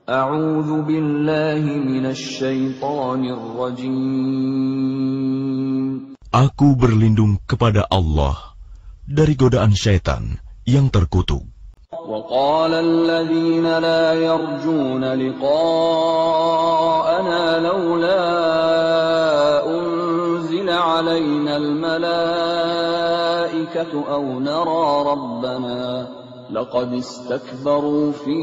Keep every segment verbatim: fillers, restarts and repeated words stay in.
A'udzu billahi minasy syaithanir rajim. Aku berlindung kepada Allah dari godaan syaitan yang terkutuk. وقال الذين لا يرجون لقاءنا لولا أنزل علينا الملائكة أو نرى ربنا لقد استكبروا في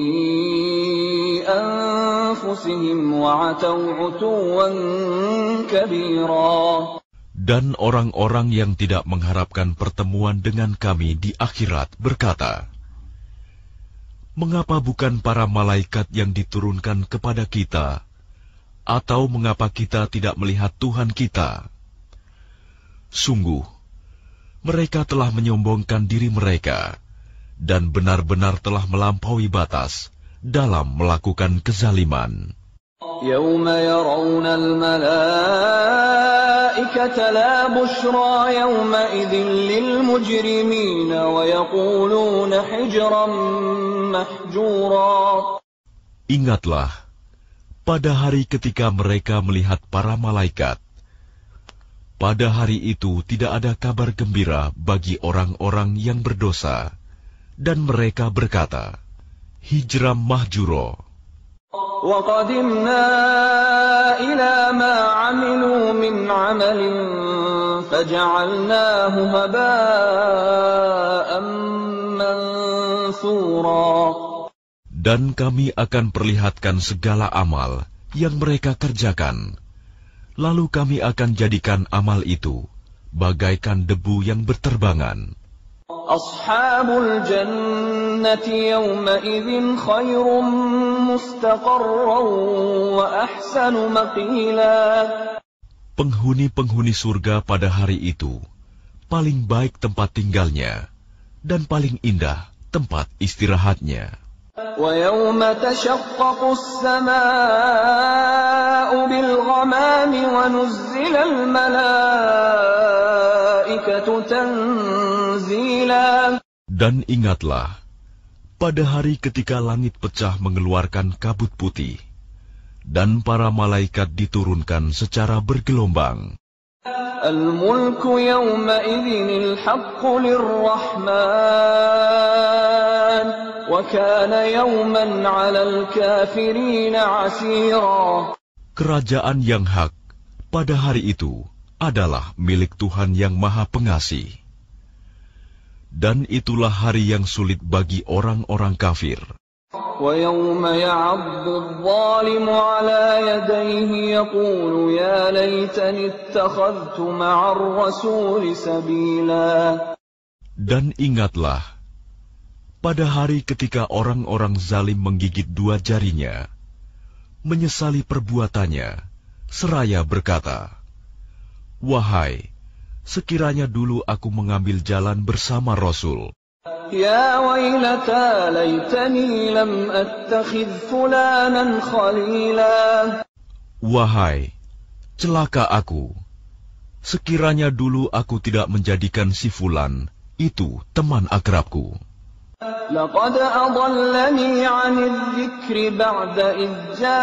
أنفسهم وعتوا عتوا كبيرا. Dan orang-orang yang tidak mengharapkan pertemuan dengan kami di akhirat berkata, mengapa bukan para malaikat yang diturunkan kepada kita? Atau mengapa kita tidak melihat Tuhan kita? Sungguh, mereka telah menyombongkan diri mereka, dan benar-benar telah melampaui batas dalam melakukan kezaliman. يوم يرون الملائكة لا بشرى يومئذ للمجرمين ويقولون حجرا محجورا. Ingatlah, pada hari ketika mereka melihat para malaikat, pada hari itu tidak ada kabar gembira bagi orang-orang yang berdosa, dan mereka berkata, hijram mahjuro. وَقَدِمْنَا إِلَى مَا عَمِلُوا مِنْ عَمَلٍ فَجَعَلْنَاهُ هَبَاءً مَنْثُورًا. Dan kami akan perlihatkan segala amal yang mereka kerjakan, lalu kami akan jadikan amal itu bagaikan debu yang berterbangan. Ashabul jannati yawma idzin khairum mustaqarran wa ahsanu maqila. Penghuni-penghuni surga pada hari itu paling baik tempat tinggalnya dan paling indah tempat istirahatnya. Wa yawma tashaqqaqu as-samaa'u bil ghamami wa nuzzila al malaa'ikatu tanzila. Dan ingatlah, pada hari ketika langit pecah mengeluarkan kabut putih, dan para malaikat diturunkan secara bergelombang. Al-mulku yawma idzinil haqqu lir-rahman wa kana yawman 'alal kafirin 'asira. Kerajaan yang hak pada hari itu adalah milik Tuhan yang Maha Pengasih. Dan itulah hari yang sulit bagi orang-orang kafir. وَيَوْمَ يَعَضُّ الظَّالِمُ عَلَى يَدَيْهِ يَقُولُ يَا لَيْتَنِي اتَّخَذْتُ مَعَ الرَّسُولِ سَبِيلًا. Dan ingatlah, pada hari ketika orang-orang zalim menggigit dua jarinya, menyesali perbuatannya, seraya berkata, wahai, sekiranya dulu aku mengambil jalan bersama Rasul. Ya wailata laitani lam attakhidh fulanan khalila. Wahai, celaka aku, sekiranya dulu aku tidak menjadikan si fulan itu teman akrabku. Laqad adallani 'anidh dzikri ba'da idh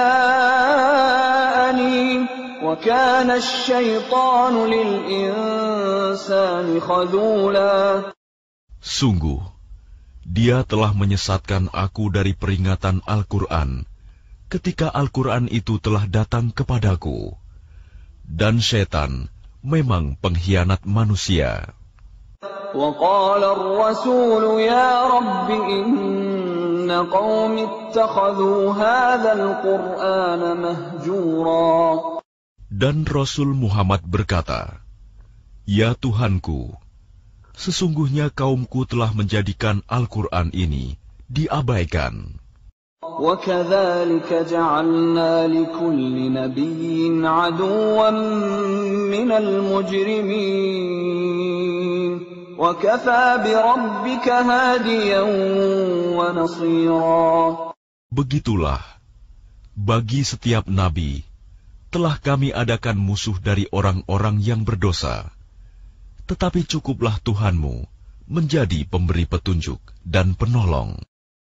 ja'ani. وَكَانَ الشَّيْطَانُ لِلْإِنسَانِ خَذُولًا. Sungguh, dia telah menyesatkan aku dari peringatan Al-Quran ketika Al-Quran itu telah datang kepadaku. Dan syaitan memang pengkhianat manusia. وَقَالَ الرَّسُولُ يَا رَبِّ إِنَّ قَوْمِ اتَّخَذُوا هَذَا الْقُرْآنَ مَهْجُورًا. Dan Rasul Muhammad berkata, ya Tuhanku, sesungguhnya kaumku telah menjadikan Al-Quran ini diabaikan. وَكَذَلِكَ جَعَلْنَا لِكُلِّ نَبِيٍّ عَدُوًّا مِّنَ الْمُجْرِمِينَ وَكَفَى بِرَبِّكَ هَادِيًا وَنَصِيرًا. Begitulah, bagi setiap nabi telah kami adakan musuh dari orang-orang yang berdosa. Tetapi cukuplah Tuhanmu menjadi pemberi petunjuk dan penolong.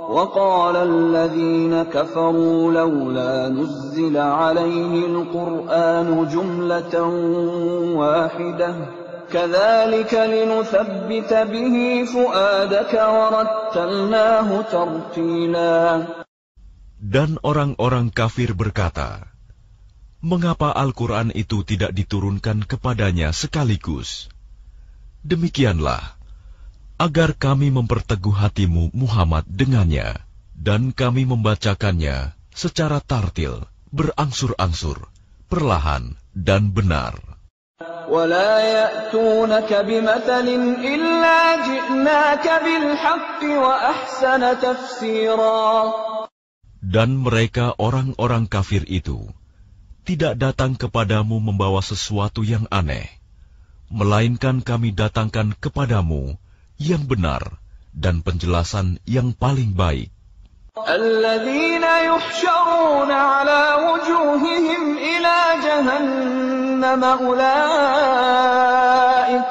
وقال الذين كفروا لولا نزل عليه القرآن جملة واحدة كذلك لنثبت به فؤادك ورتلناه ترتيلا. Dan orang-orang kafir berkata, mengapa Al-Quran itu tidak diturunkan kepadanya sekaligus? Demikianlah, agar kami memperteguh hatimu Muhammad dengannya, dan kami membacakannya secara tartil, berangsur-angsur, perlahan dan benar. وَلَا يَأْتُونَكَ بِمَثَلٍ إِلَّا جِئْنَاكَ بِالْحَقِّ وَأَحْسَنَ تَفْسِيرًا. Dan mereka orang-orang kafir itu tidak datang kepadamu membawa sesuatu yang aneh, melainkan kami datangkan kepadamu yang benar dan penjelasan yang paling baik. الَّذِينَ يُحْشَرُونَ عَلَى وُجُوهِهِمْ إِلَى جَهَنَّمَ أُولَئِكَ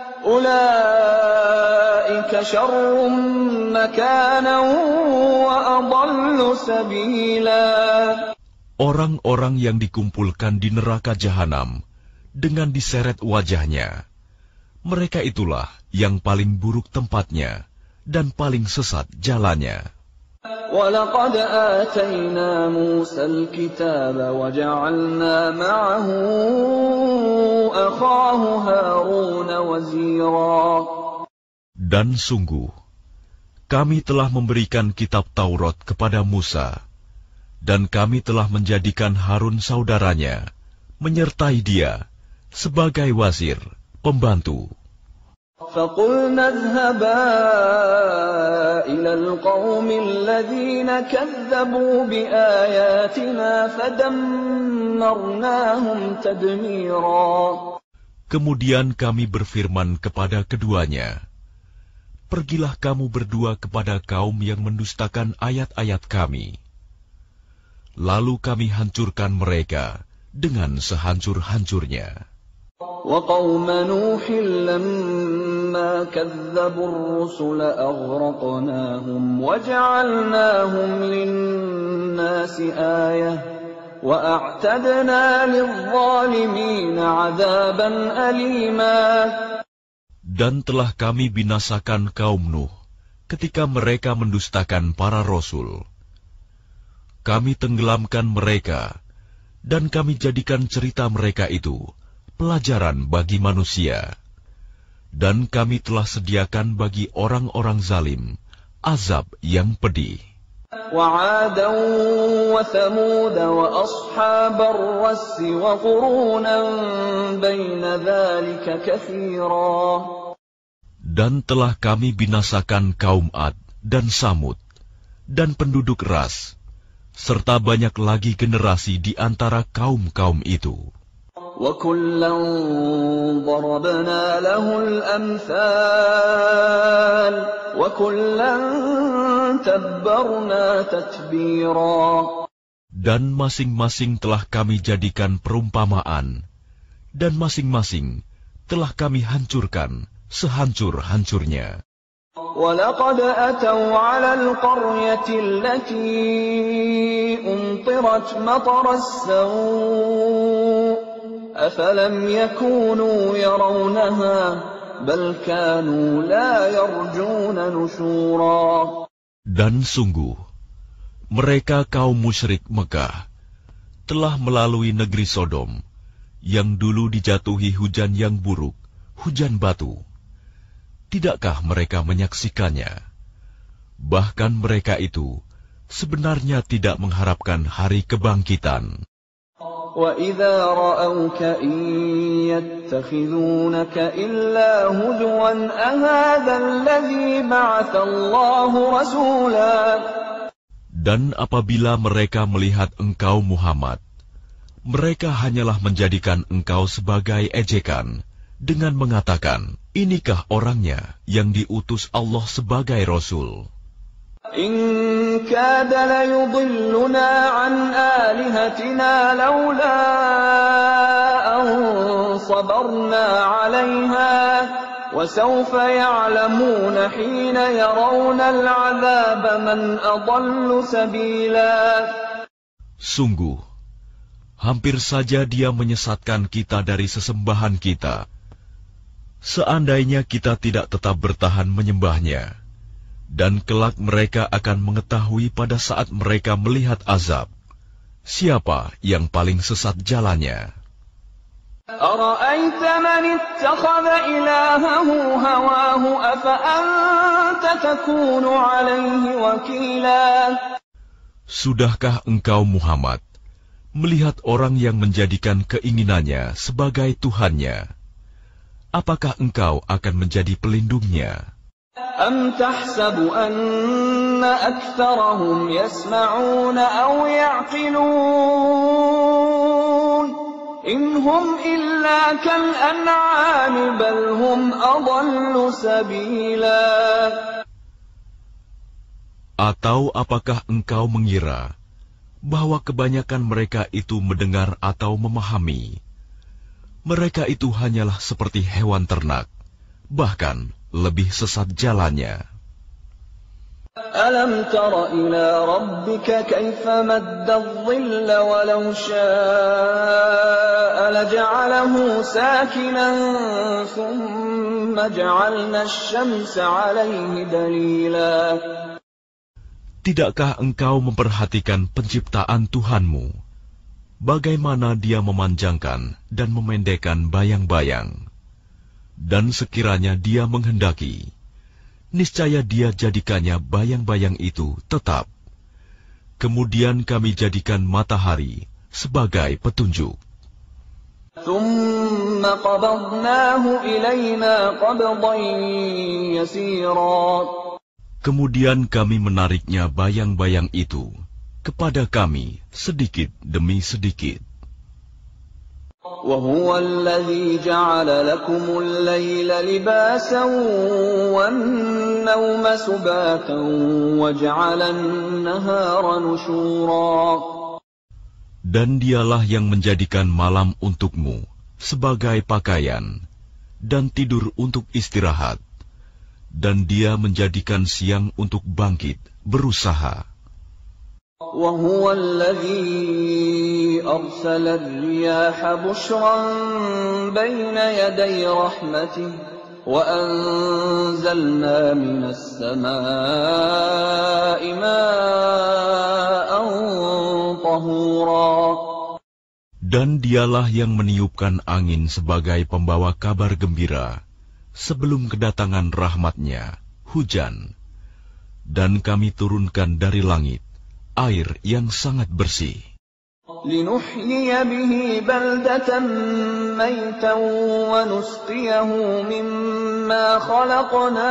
أُولَئِكَ شَرٌّ مَكَانًا وَأَضَلُّ سَبِيلًا. Orang-orang yang dikumpulkan di neraka jahanam dengan diseret wajahnya, mereka itulah yang paling buruk tempatnya dan paling sesat jalannya. وَلَقَدْ آتَيْنَا مُوسَى الْكِتَابَ وَجَعَلْنَا مَعَهُ أَخَاهُ هَارُونَ وَزِيرًا. Dan sungguh, kami telah memberikan kitab Taurat kepada Musa, dan kami telah menjadikan Harun saudaranya, menyertai dia sebagai wazir, pembantu. فَقُلْنَا اذْهَبَا إِلَى الْقَوْمِ الَّذِينَ كَذَّبُوا بِآيَاتِنَا فَدَمَّرْنَاهُمْ تَدْمِيرًا. Kemudian kami berfirman kepada keduanya, pergilah kamu berdua kepada kaum yang mendustakan ayat-ayat kami. Lalu kami hancurkan mereka dengan sehancur-hancurnya. وَقَوْمَ نُوحٍ لَمَّا كَذَّبُوا الرُّسُلَ أَغْرَقْنَاهُمْ وَجَعَلْنَاهُمْ لِلنَّاسِ آيَةً وَأَعْتَدْنَا لِلظَّالِمِينَ عَذَابًا أَلِيمًا. Dan telah kami binasakan kaum Nuh ketika mereka mendustakan para rasul. Kami tenggelamkan mereka, dan kami jadikan cerita mereka itu pelajaran bagi manusia. Dan kami telah sediakan bagi orang-orang zalim azab yang pedih. وَعَادًا وَثَمُودَ وَأَصْحَابَ الرَّسِّ وَقُرُونًا بَيْنَ ذَلِكَ كَثِيرًا. Dan telah kami binasakan kaum Ad dan Samud, dan penduduk Ras, serta banyak lagi generasi di antara kaum-kaum itu. وَكُلًّا ضَرَبْنَا لَهُ الْأَمْثَالَ وَكُلًّا تَبَّرْنَا تَتْبِيرًا. Dan masing-masing telah kami jadikan perumpamaan, dan masing-masing telah kami hancurkan sehancur-hancurnya. وَلَقَدْ أَتَوْا عَلَى الْقَرْيَةِ الَّتِي أُمْطِرَتْ مَطَرَ السَّوْءِ أَفَلَمْ يَكُونُوا يَرَوْنَهَا بَلْ كَانُوا لَا يَرْجُونَ نُشُورًا. Dan sungguh, mereka kaum musyrik Mekah telah melalui negeri Sodom, yang dulu dijatuhi hujan yang buruk, hujan batu. Tidakkah mereka menyaksikannya? Bahkan mereka itu sebenarnya tidak mengharapkan hari kebangkitan. وَإِذَا رَأَوْكَ إِن يَتَّخِذُونَكَ إِلَّا هُزُوًا أَهَذَا الَّذِي بَعَثَ اللَّهُ رَسُولًا. Dan apabila mereka melihat engkau Muhammad, mereka hanyalah menjadikan engkau sebagai ejekan, dengan mengatakan, inikah orangnya yang diutus Allah sebagai Rasul? إِن كَادَ لَيُضِلُّنَا عَنْ آلِهَتِنَا لَوْلَا أَن صَبَرْنَا عَلَيْهَا وسوف يعلمون حين يرون العذاب من أضل سبيلا. Sungguh, hampir saja Dia menyesatkan kita dari sesembahan kita. Seandainya kita tidak tetap bertahan menyembahnya, dan kelak mereka akan mengetahui pada saat mereka melihat azab, siapa yang paling sesat jalannya. أرأيت من اتخذ إلهه هواه أفأنت تكون عليه وكيلا. Sudahkah engkau Muhammad melihat orang yang menjadikan keinginannya sebagai Tuhannya? Apakah engkau akan menjadi pelindungnya? أم تحسب أن أكثرهم يسمعون أو يعقلون إن هم إلا كالأنعام بل هم أضل سبيلا. Atau apakah engkau mengira bahwa kebanyakan mereka itu mendengar atau memahami? Mereka itu hanyalah seperti hewan ternak, bahkan lebih sesat jalannya. ألم تر إلى ربك كيف مد الظل ولو شاء لجعله ساكنا ثم جعلنا الشمس عليه دليلا. Tidakkah engkau memperhatikan penciptaan Tuhanmu, bagaimana Dia memanjangkan dan memendekkan bayang-bayang? Dan sekiranya Dia menghendaki, niscaya Dia jadikannya bayang-bayang itu tetap. Kemudian kami jadikan matahari sebagai petunjuk. ثم قبضناه إلينا قبضا يسيرا. Kemudian kami menariknya bayang-bayang itu kepada kami sedikit demi sedikit. وهو الذي جعل لكم الليل لباسا والنوم سباتا وجعل النهار نشورا. Dan Dialah yang menjadikan malam untukmu sebagai pakaian dan tidur untuk istirahat, dan Dia menjadikan siang untuk bangkit berusaha. وهو الذي أرسل الرياح بشرا بين يدي رحمته وأنزلنا من السماء ماء طهورا. Dan Dialah yang meniupkan angin sebagai pembawa kabar gembira sebelum kedatangan rahmat-Nya, hujan. Dan kami turunkan dari langit air yang sangat bersih. لنحيي به بلدة ميتا ونسقيه مما خلقنا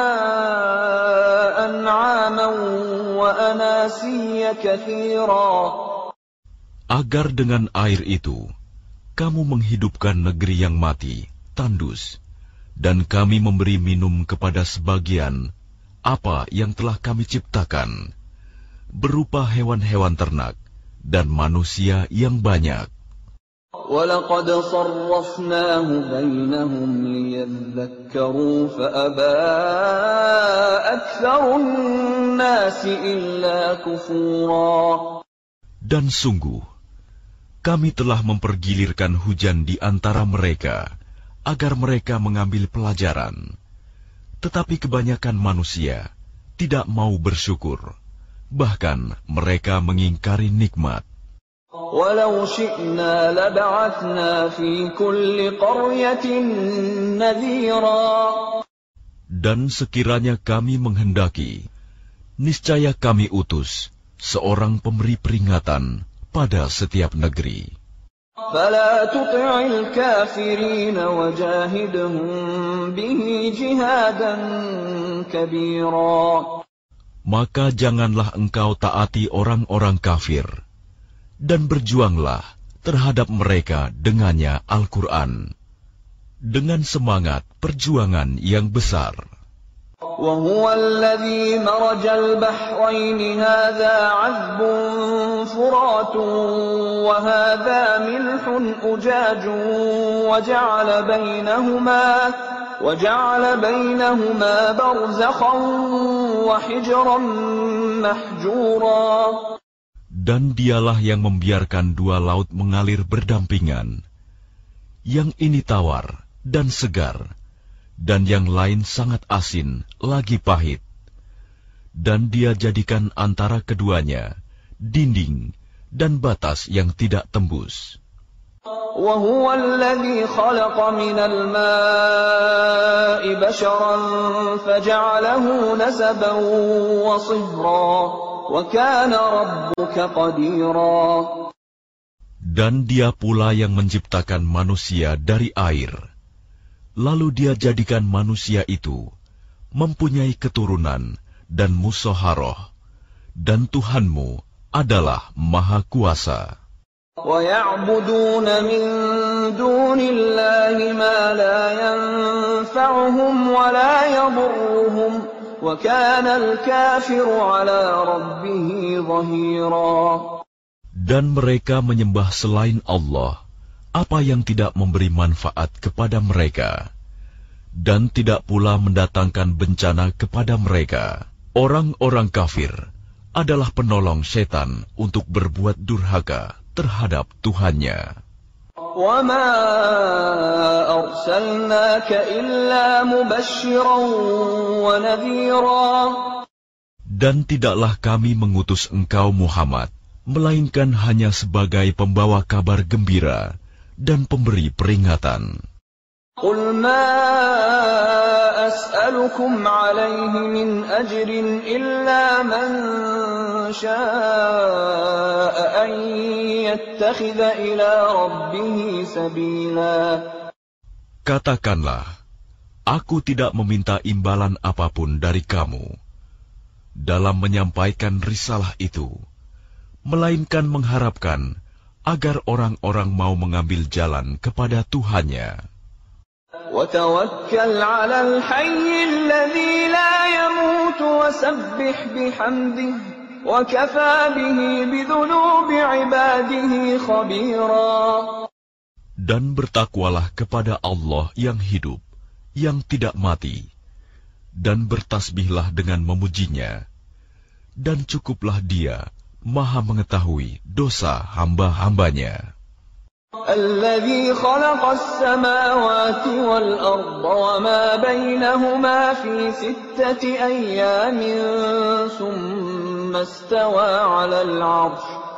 أنعاما وأناسيا كثيرا. Agar dengan air itu kamu menghidupkan negeri yang mati, tandus, dan kami memberi minum kepada sebagian apa yang telah kami ciptakan, berupa hewan-hewan ternak dan manusia yang banyak. وَلَقَدْ صَرَّفْنَاهُ بَيْنَهُمْ لِيَذَّكَّرُوا فَأَبَى أَكْثَرُ النَّاسِ إِلَّا كُفُورًا. Dan sungguh, kami telah mempergilirkan hujan di antara mereka, agar mereka mengambil pelajaran. Tetapi kebanyakan manusia tidak mau bersyukur. Bahkan mereka mengingkari nikmat. وَلَوْ شِئْنَا لَبَعَثْنَا فِي كُلِّ قَرْيَةٍ نَذِيرًا. Dan sekiranya kami menghendaki, niscaya kami utus seorang pemberi peringatan pada setiap negeri. فَلَا تُطِعِ الْكَافِرِينَ وَجَاهِدْهُم بِهِ جِهَادًا كَبِيرًا. Maka janganlah engkau taati orang-orang kafir, dan berjuanglah terhadap mereka dengannya Al-Quran, dengan semangat perjuangan yang besar. وَهُوَ الَّذِي مَرَجَ الْبَحْرَيْنِ هَذَا عَذْبٌ فُرَاتٌ وَهَذَا مِلْحٌ أُجَاجٌ وَجَعَلَ بَيْنَهُمَا وجعل بينهما برزخا وحجرا محجورا. Dan dialah yang membiarkan dua laut mengalir berdampingan. Yang ini tawar dan segar, dan yang lain sangat asin, lagi pahit. Dan dia jadikan antara keduanya dinding dan batas yang tidak tembus. وهو الذي خلق من الماء بشرا فجعله نسبا وصهرا وكان ربك قديرا. Dan dia pula yang menciptakan manusia dari air. Lalu dia jadikan manusia itu mempunyai keturunan dan musoharoh. Dan Tuhanmu adalah Maha Kuasa. وَيَعْبُدُونَ مِن دُونِ اللَّهِ مَا لَا يَنفَعُهُمْ وَلَا يَضُرُّهُمْ وَكَانَ الْكَافِرُ عَلَى رَبِّهِ ظَهِيرًا. Dan mereka menyembah selain Allah apa yang tidak memberi manfaat kepada mereka, dan tidak pula mendatangkan bencana kepada mereka. Orang-orang kafir adalah penolong setan untuk berbuat durhaka terhadap Tuhannya. وَمَا أَرْسَلْنَاكَ إِلَّا مُبَشِّرًا وَنَذِيرًا. Dan tidaklah kami mengutus engkau Muhammad, melainkan hanya sebagai pembawa kabar gembira dan pemberi peringatan. قُلْ مَا أَسْأَلُكُمْ عَلَيْهِ مِنْ أَجْرٍ إِلَّا مَنْ شَاءَ أَنْ يَتَّخِذَ إِلَى رَبِّهِ سَبِيلًا. Katakanlah, aku tidak meminta imbalan apapun dari kamu dalam menyampaikan risalah itu, melainkan mengharapkan agar orang-orang mau mengambil jalan kepada Tuhannya. وَتَوَكَّلْ عَلَى الْحَيِّ الَّذِي لَا يَمُوتُ وَسَبِّحْ بِحَمْدِهِ وَكَفَى بِهِ بِذُنُوبِ عِبَادِهِ خَبِيرًا. Dan bertakwalah kepada Allah yang hidup, yang tidak mati, dan bertasbihlah dengan memujinya, dan cukuplah Dia Maha mengetahui dosa hamba-hambanya. الذي خلق السماوات والأرض وما بينهما في ستة أيام ثم استوى على العرش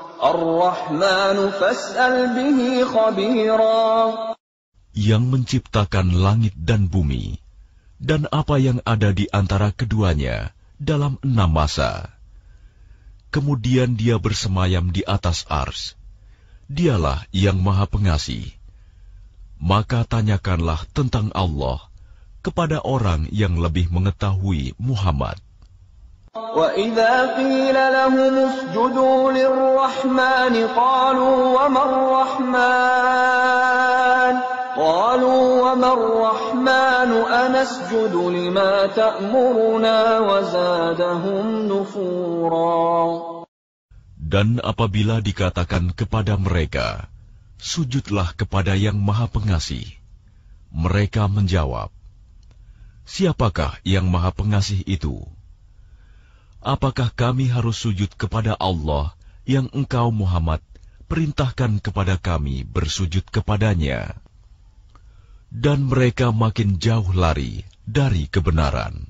الرحمن فاسأل به خبيرا. Yang menciptakan langit dan bumi dan apa yang ada di antara keduanya dalam enam masa. Kemudian Dia bersemayam di atas ars. Dialah yang Maha Pengasih. Maka tanyakanlah tentang Allah kepada orang yang lebih mengetahui Muhammad. وَإِذَا قِيلَ لَهُمُ اسْجُدُوا لِلرَّحْمَنِ قَالُوا وَمَا الرَّحْمَنُ قَالُوا وَمَا الرَّحْمَنُ أَنَسْجُدُ لِمَا تَأْمُرُنَا وَزَادَهُمْ نُفُورًا. Dan apabila dikatakan kepada mereka, sujudlah kepada yang Maha Pengasih, mereka menjawab, siapakah yang Maha Pengasih itu? Apakah kami harus sujud kepada Allah yang engkau Muhammad perintahkan kepada kami bersujud kepadanya? Dan mereka makin jauh lari dari kebenaran.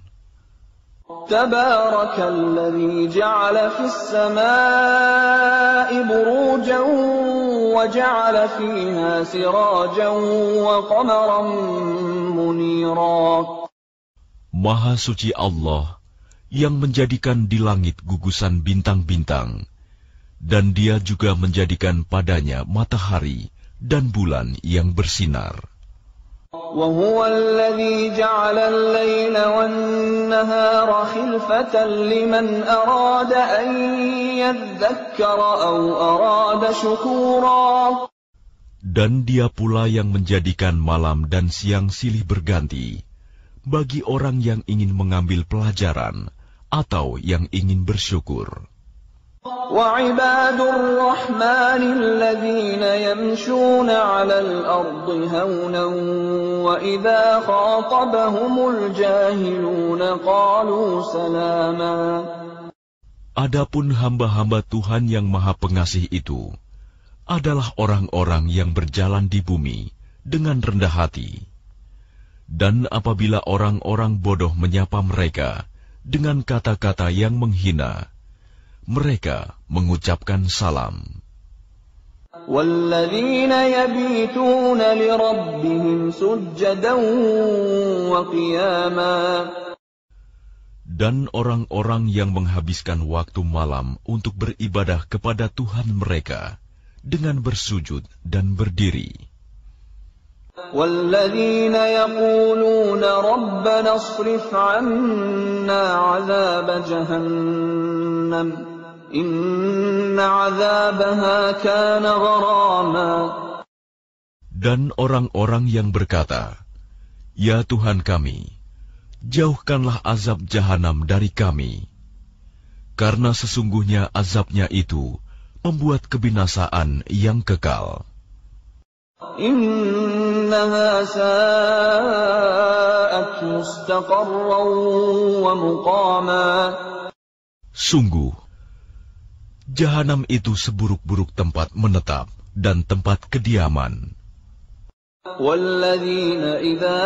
تبارك الذي جعل في السماء بروجا وجعل فيها سراجا وقمرا منيرا. Maha suci Allah yang menjadikan di langit gugusan bintang-bintang, dan Dia juga menjadikan padanya matahari dan bulan yang bersinar. وهو الذي جعل الليل والنهار خلفة لمن أراد أن يذكر أو أراد شكورا. Dan Dia pula yang menjadikan malam dan siang silih berganti bagi orang yang ingin mengambil pelajaran atau yang ingin bersyukur. وعباد الرحمن الذين يمشون على الأرض هونا وإذا خاطبهم الجاهلون قالوا سلاما. Adapun hamba-hamba Tuhan yang Maha Pengasih itu adalah orang-orang yang berjalan di bumi dengan rendah hati. Dan apabila orang-orang bodoh menyapa mereka dengan kata-kata yang menghina, mereka mengucapkan salam. وَالَّذِينَ يَبِيتُونَ لِرَبِّهِمْ سُجَّدًا وَقِيَامًا. Dan orang-orang yang menghabiskan waktu malam untuk beribadah kepada Tuhan mereka dengan bersujud dan berdiri. وَالَّذِينَ يَقُولُونَ رَبَّنَا اصْرِفْ عَنَّا عَذَابَ جَهَنَّمَ إِنَّ عَذَابَهَا كَانَ غَرَامًا. Dan orang-orang yang berkata, Ya Tuhan kami, jauhkanlah azab jahanam dari kami, karena sesungguhnya azabnya itu membuat kebinasaan yang kekal. إِنَّهَا سَاءَتْ مُسْتَقَرًّا وَمُقَامًا. Sungguh, jahanam itu seburuk-buruk tempat menetap dan tempat kediaman. وَالَّذِينَ إِذَا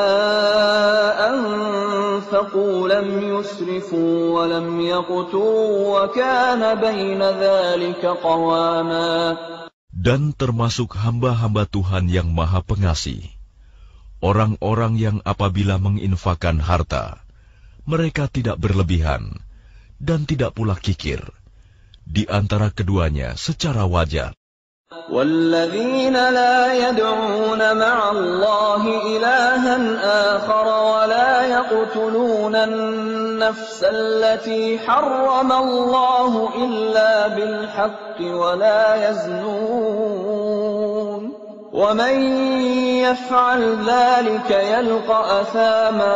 أَنفَقُوا لَمْ يُسْرِفُوا وَلَمْ يَقْتُرُوا وَكَانَ بَيْنَ ذَلِكَ قَوَامًا. Dan termasuk hamba-hamba Tuhan yang Maha Pengasih, orang-orang yang apabila menginfakkan harta, mereka tidak berlebihan dan tidak pula kikir, di antara keduanya secara wajar. وَالَّذِينَ لَا يَدْعُونَ مَعَ اللَّهِ إِلَٰهًا آخَرَ وَلَا يَقْتُلُونَ النَّفْسَ الَّتِي حَرَّمَ اللَّهُ إِلَّا بِالْحَقِّ وَلَا يَزْنُونَ وَمَن يَفْعَلْ ذَلِكَ يَلْقَ أَثَامًا.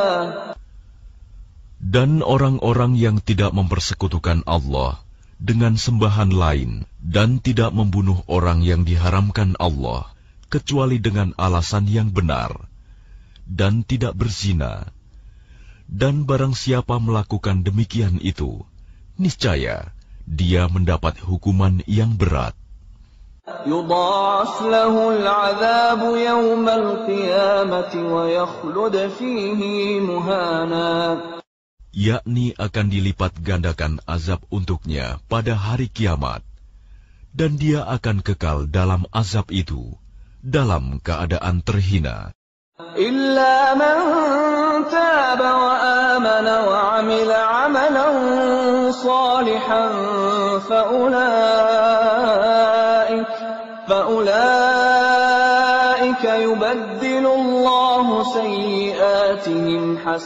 Dan orang-orang yang tidak mempersekutukan Allah dengan sembahan lain dan tidak membunuh orang yang diharamkan Allah kecuali dengan alasan yang benar, dan tidak berzina, dan barang siapa melakukan demikian itu, niscaya dia mendapat hukuman yang berat. يُضَاعَفْ لَهُ الْعَذَابُ يَوْمَ الْقِيَامَةِ وَيَخْلُدْ فِيهِ مُهَانًا. Yakni akan dilipat gandakan azab untuknya pada hari kiamat, dan dia akan kekal dalam azab itu, dalam keadaan terhina. إِلَّا مَنْ تَابَ وَآمَنَ وَعَمِلَ عَمَلًا صَالِحًا فَأُولَئِكَ فَأُولَئِكَ يُبَدِّلُ اللَّهُ سَيِّئَاتِهِمْ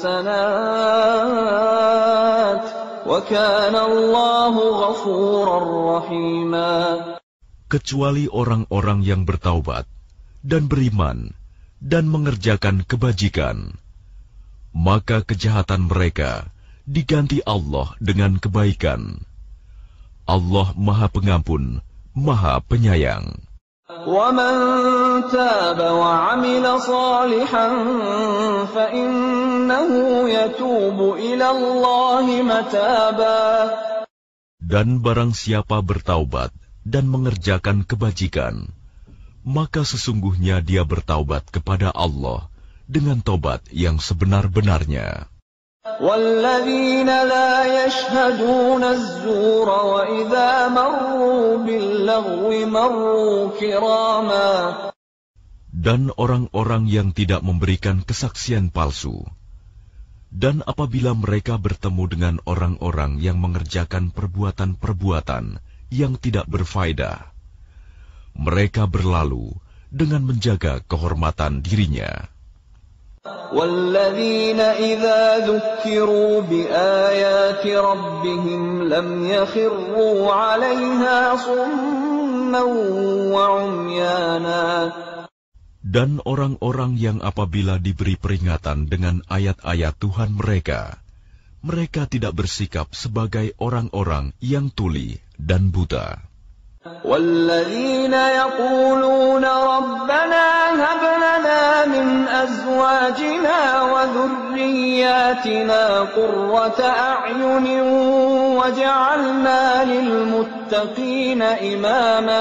حَسَنَاتٍ وَكَانَ اللَّهُ غَفُورًا رَحِيمًا. Kecuali orang-orang yang bertaubat dan beriman dan mengerjakan kebajikan, maka kejahatan mereka diganti Allah dengan kebaikan. Allah Maha Pengampun, Maha Penyayang. وَمَن تَابَ وَعَمِلَ صَالِحًا فَإِنَّهُ يَتُوبُ إِلَى اللَّهِ مَتَابًا. Dan barang siapa bertaubat dan mengerjakan kebajikan, maka sesungguhnya dia bertaubat kepada Allah dengan tobat yang sebenar-benarnya. وَالَّذِينَ لَا يَشْهَدُونَ الزُّورَ وَإِذَا مَرُّوا بِاللَّغْوِ مَرُّوا كِرَامًا. Dan orang-orang yang tidak memberikan kesaksian palsu, dan apabila mereka bertemu dengan orang-orang yang mengerjakan perbuatan-perbuatan yang tidak berfaedah, mereka berlalu dengan menjaga kehormatan dirinya. وَالَّذِينَ إِذَا ذُكِّرُوا بِآيَاتِ رَبِّهِمْ لَمْ يَخِرُّوا عَلَيْهَا صُمًّا وَعُمْيَانًا. Dan orang-orang yang apabila diberi peringatan dengan ayat-ayat Tuhan mereka, mereka tidak bersikap sebagai orang-orang yang tuli dan buta. وَالَّذِينَ يَقُولُونَ رَبَّنَا هَبْ لَنَا مِنْ أَزْوَاجِنَا وَذُرِّيَّاتِنَا قُرَّةَ أَعْيُنٍ وَاجْعَلْنَا لِلْمُتَّقِينَ إِمَامًا.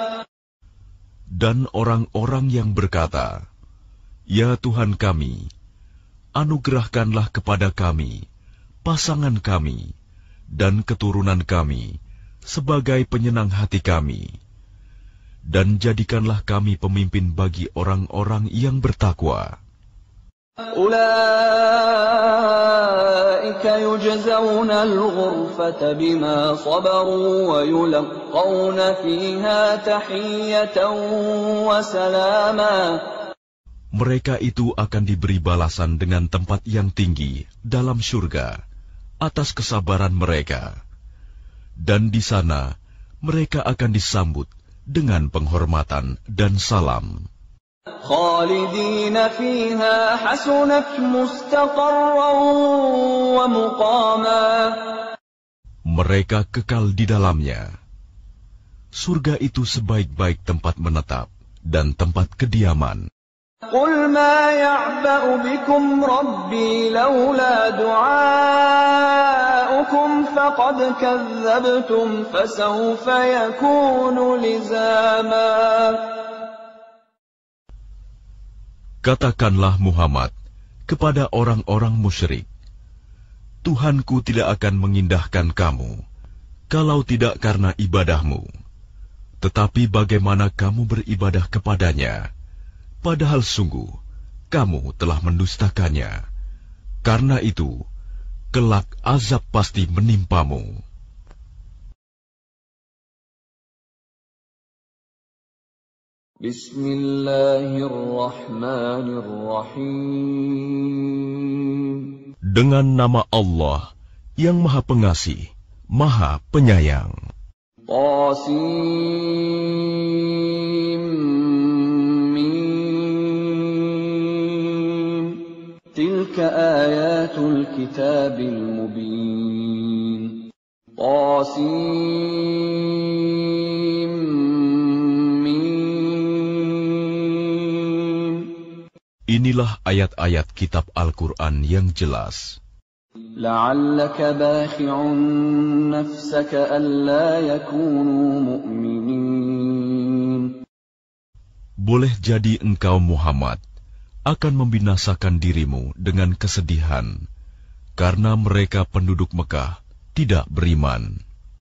Dan orang-orang yang berkata, Ya Tuhan kami, anugerahkanlah kepada kami, pasangan kami, dan keturunan kami, sebagai penyenang hati kami, dan jadikanlah kami pemimpin bagi orang-orang yang bertakwa. أُولَئِكَ يُجْزَوْنَ الْغُرْفَةَ بِمَا صَبَرُوا وَيُلَقَّوْنَ فِيهَا تَحِيَّةً وَسَلَامًا. Mereka itu akan diberi balasan dengan tempat yang tinggi dalam syurga atas kesabaran mereka. Dan di sana mereka akan disambut dengan penghormatan dan salam. Khalidina fiha hasunat mustaqarran wa muqama. Mereka kekal di dalamnya. Surga itu sebaik-baik tempat menetap dan tempat kediaman. Qul ma ya'ba'u bikum rabbi laula du'a'ukum faqad kazzabtum fasawfa yakunu lizama. Katakanlah Muhammad kepada orang-orang musyrik, Tuhanku tidak akan mengindahkan kamu kalau tidak karena ibadahmu. Tetapi bagaimana kamu beribadah kepadanya? Padahal sungguh, kamu telah mendustakannya. Karena itu, kelak azab pasti menimpamu. Bismillahirrahmanirrahim. Dengan nama Allah yang Maha Pengasih, Maha Penyayang. Qasim. تلك آيات الكتاب المبين طاسيم ميم. Inilah ayat-ayat kitab Al-Quran yang jelas. لعلك باخع نفسك ألا يكونوا مؤمنين. Boleh jadi engkau Muhammad akan membinasakan dirimu dengan kesedihan, karena mereka penduduk Mekah tidak beriman.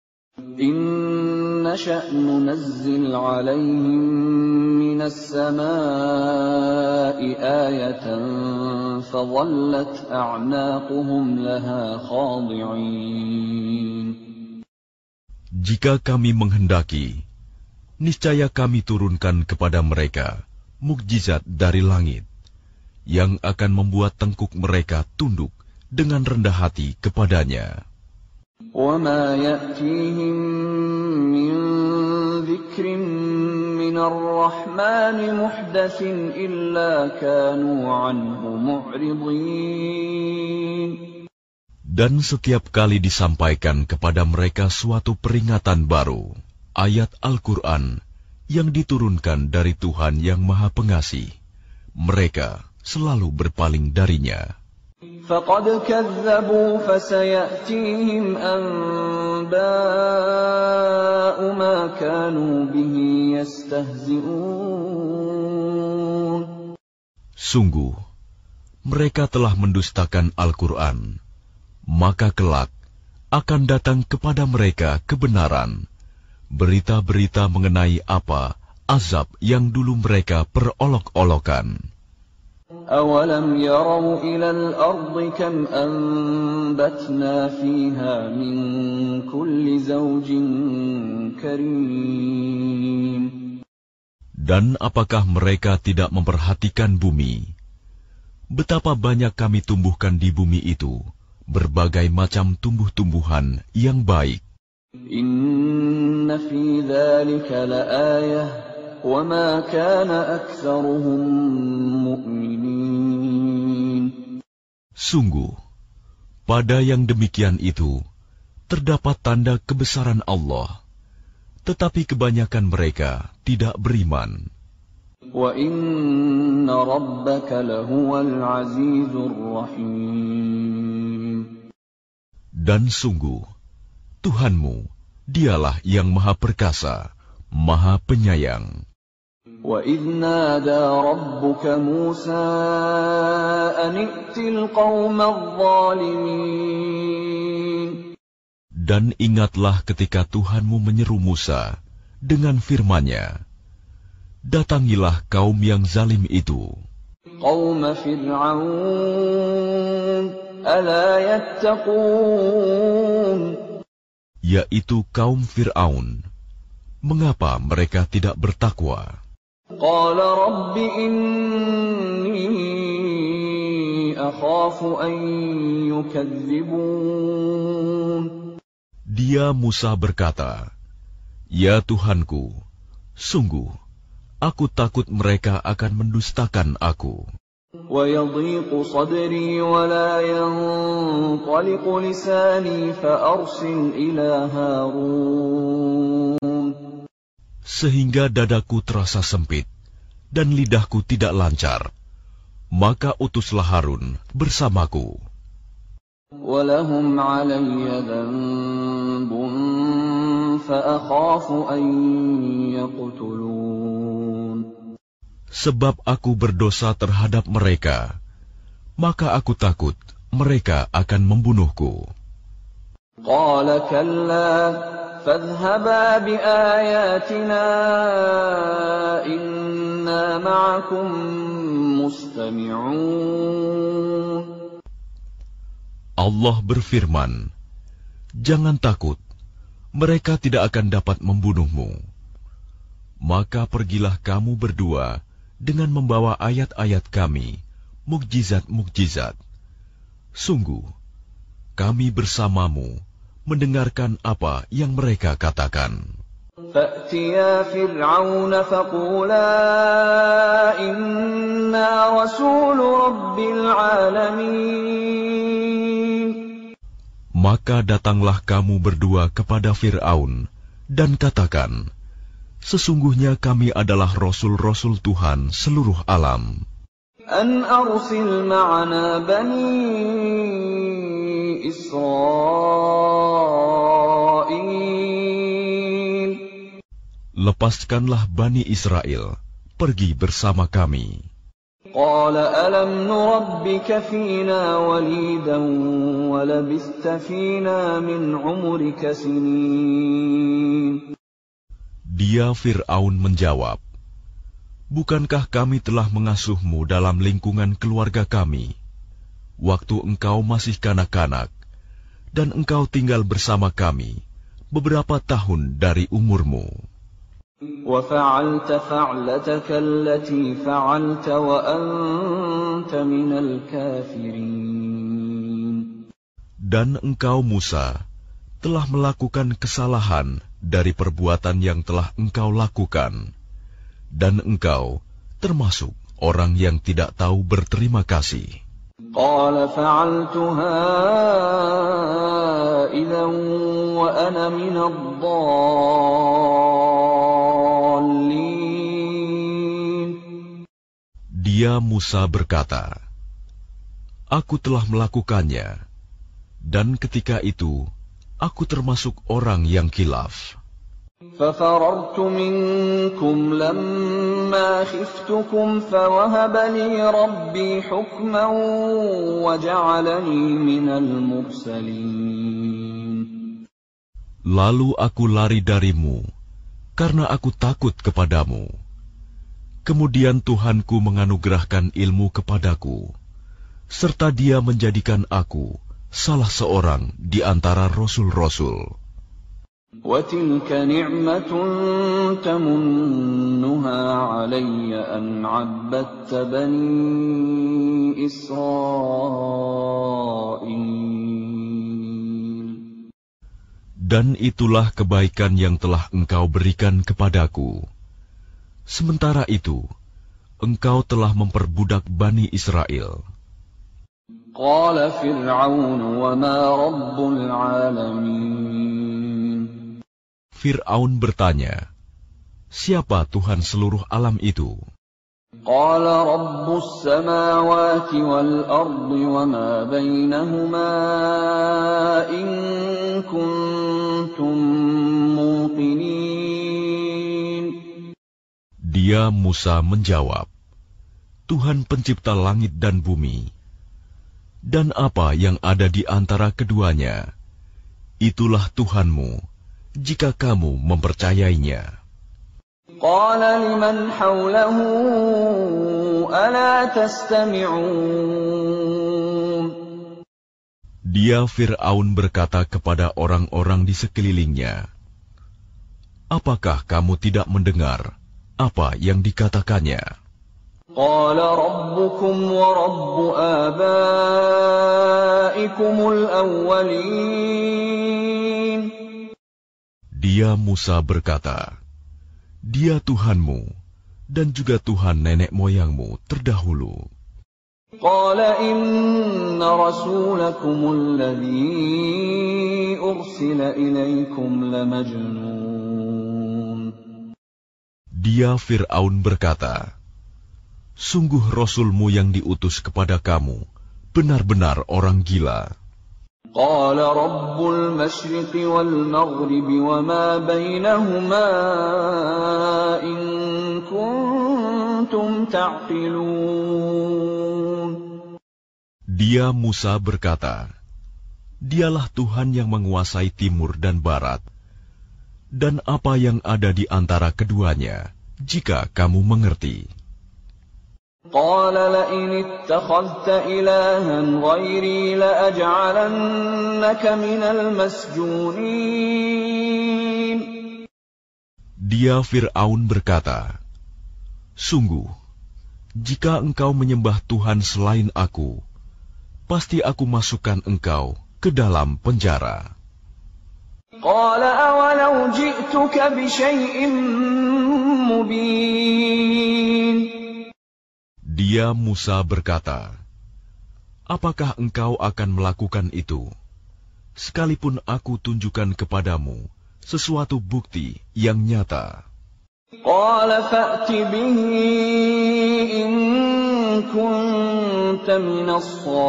In nasha' nunazzil 'alaihim minas samaa'i ayatan fadhallat a'naquhum laha khadi'in. Jika kami menghendaki, niscaya kami turunkan kepada mereka mukjizat dari langit yang akan membuat tengkuk mereka tunduk dengan rendah hati kepadanya. وَمَا يَأْتِيهِمْ مِنْ ذِكْرٍ مِنَ الرَّحْمَنِ مُحْدَثٍ إِلَّا كَانُوا عَنْهُ مُعْرِضِينَ. Dan setiap kali disampaikan kepada mereka suatu peringatan baru, ayat Al-Quran yang diturunkan dari Tuhan yang Maha Pengasih, mereka selalu berpaling darinya. فَقَدْ كَذَّبُوا فَسَيَأْتِيهِمْ أَنْبَاءُ مَا كَانُوا بِهِ يَسْتَهْزِئُونَ. Sungguh, mereka telah mendustakan Al-Quran, maka kelak akan datang kepada mereka kebenaran, berita-berita mengenai apa azab yang dulu mereka perolok-olokan. أَوَلَمْ يَرَوْا إِلَى الْأَرْضِ كَمْ أَنبَتْنَا فِيهَا مِنْ كُلِّ زَوْجٍ كَرِيمٍ. Dan apakah mereka tidak memperhatikan bumi? Betapa banyak kami tumbuhkan di bumi itu berbagai macam tumbuh-tumbuhan yang baik. Inna fi dzalika laayah وَمَا كَانَ أَكْثَرُهُم مُؤْمِنِينَ. Sungguh, pada yang demikian itu terdapat tanda kebesaran Allah, tetapi kebanyakan mereka tidak beriman. وَإِنَّ رَبَّكَ لَهُوَ الْعَزِيزُ الرَّحِيمُ. Dan sungguh, Tuhanmu, dialah yang maha perkasa, maha penyayang. وَإِذْ نَادَى رَبُّكَ مُوسَىٰ أَنِ ائْتِ الْقَوْمَ الظَّالِمِينَ. Dan ingatlah ketika Tuhanmu menyeru Musa dengan firman-Nya, datangilah kaum yang zalim itu. قَوْمَ فِرْعَوْنَ أَلَا يَتَّقُونَ. Yaitu kaum Fir'aun. Mengapa mereka tidak bertakwa? قَالَ رَبِّ إِنِّي أَخَافُ أَن يُكَذِّبُونِ. Dia Musa berkata, Ya Tuhanku, sungguh, aku takut mereka akan mendustakan aku. وَيَضِيقُ صَدْرِي وَلَا يَنطَلِقُ لِسَانِي فَأَرْسِلْ إِلَى هَارُونَ. Sehingga dadaku terasa sempit, dan lidahku tidak lancar, maka utuslah Harun bersamaku. وَلَهُمْ عَلَيَّ ذَنبٌ فَأَخَافُ أَن يَقْتُلُونِ. Sebab aku berdosa terhadap mereka, maka aku takut mereka akan membunuhku. قَالَ كَلَّا فَاذْهَبَا بِآيَاتِنَا إِنَّا مَعَكُمْ مُسْتَمِعُونَ. Allah berfirman, Jangan takut, mereka tidak akan dapat membunuhmu. Maka pergilah kamu berdua dengan membawa ayat-ayat kami, mukjizat-mukjizat. Sungguh, kami bersamamu mendengarkan apa yang mereka katakan. فَأْتِيَا فِرْعَوْنَ فَقُولَا إِنَّا رَسُولُ رَبِّ الْعَالَمِينَ. Maka datanglah kamu berdua kepada Fir'aun dan katakan, Sesungguhnya kami adalah Rasul-Rasul Tuhan seluruh alam. أَنْ أَرْسِلْ مَعَنَا بَنِي إِسْرَائِيلَ. Lepaskanlah Bani Israel, pergi bersama kami. قَالَ أَلَمْ نُرَبِّكَ فِينَا وَلِيدًا وَلَبِثْتَ فِينَا مِنْ عُمُرِكَ سِنِينَ. Dia Fir'aun menjawab, Bukankah kami telah mengasuhmu dalam lingkungan keluarga kami, waktu engkau masih kanak-kanak, dan engkau tinggal bersama kami beberapa tahun dari umurmu. وَفَعَلْتَ فَعْلَتَكَ الَّتِي فَعَلْتَ وَأَنْتَ مِنَ الْكَافِرِينَ. Dan engkau Musa telah melakukan kesalahan dari perbuatan yang telah engkau lakukan, dan engkau termasuk orang yang tidak tahu berterima kasih. قَالَ فَعَلْتُهَا إِذًا وَأَنَا مِنَ الضَّالِّينَ. Dia Musa berkata, Aku telah melakukannya, dan ketika itu aku termasuk orang yang kilaf. فَفَرَرْتُ مِنْكُمْ لَمَّا خِفْتُكُمْ فَوَهَبَ لِي رَبِّي حُكْمًا وَجَعَلَنِي مِنَ الْمُرْسَلِينَ. Lalu aku lari darimu, karena aku takut kepadamu. Kemudian Tuhanku menganugerahkan ilmu kepadaku, serta Dia menjadikan aku salah seorang di antara rasul-rasul. وَتِلْكَ نِعْمَةٌ تَمُنُّهَا عَلَيَّ أَنْ عَبَّدتَّ بَنِي إِسْرَائِيلَ. Dan itulah kebaikan yang telah engkau berikan kepadaku. Sementara itu, engkau telah memperbudak Bani Israel. قَالَ فِرْعَوْنُ وَمَا رَبُّ الْعَالَمِينَ. Fir'aun bertanya, "Siapa Tuhan seluruh alam itu?" Qala rabbus samawati wal ardi wa ma bainahuma in kuntum muqinin. Dia Musa menjawab, "Tuhan pencipta langit dan bumi, dan apa yang ada di antara keduanya, itulah Tuhanmu, jika kamu mempercayainya." Qala liman hawlahu ala tastami'un. Dia Fir'aun berkata kepada orang-orang di sekelilingnya, "Apakah kamu tidak mendengar apa yang dikatakannya?" Qala rabbukum wa rabbu abaikumul awwalin. Dia Musa berkata, "Dia Tuhanmu dan juga Tuhan nenek moyangmu terdahulu." Qala inna rasulakumul ladzi ursila ilaikum lamajnun. Dia Fir'aun berkata, "Sungguh Rasulmu yang diutus kepada kamu benar-benar orang gila." Qala rabbul masyriqi wal maghribi wa ma bainahuma in kuntum ta'qilun. Dia Musa berkata, "Dialah Tuhan yang menguasai timur dan barat, dan apa yang ada di antara keduanya, jika kamu mengerti." Qala la'in ittakhadhta ilahan ghairi la'aj'alannaka minal masjunin. Dia Fir'aun berkata, "Sungguh, jika engkau menyembah Tuhan selain aku, pasti aku masukkan engkau ke dalam penjara." Qala awalau ji'tuka bisyai'in mubin. Dia Musa berkata, "Apakah engkau akan melakukan itu, sekalipun aku tunjukkan kepadamu sesuatu bukti yang nyata?" Qala fa'ti bihi in kunta minas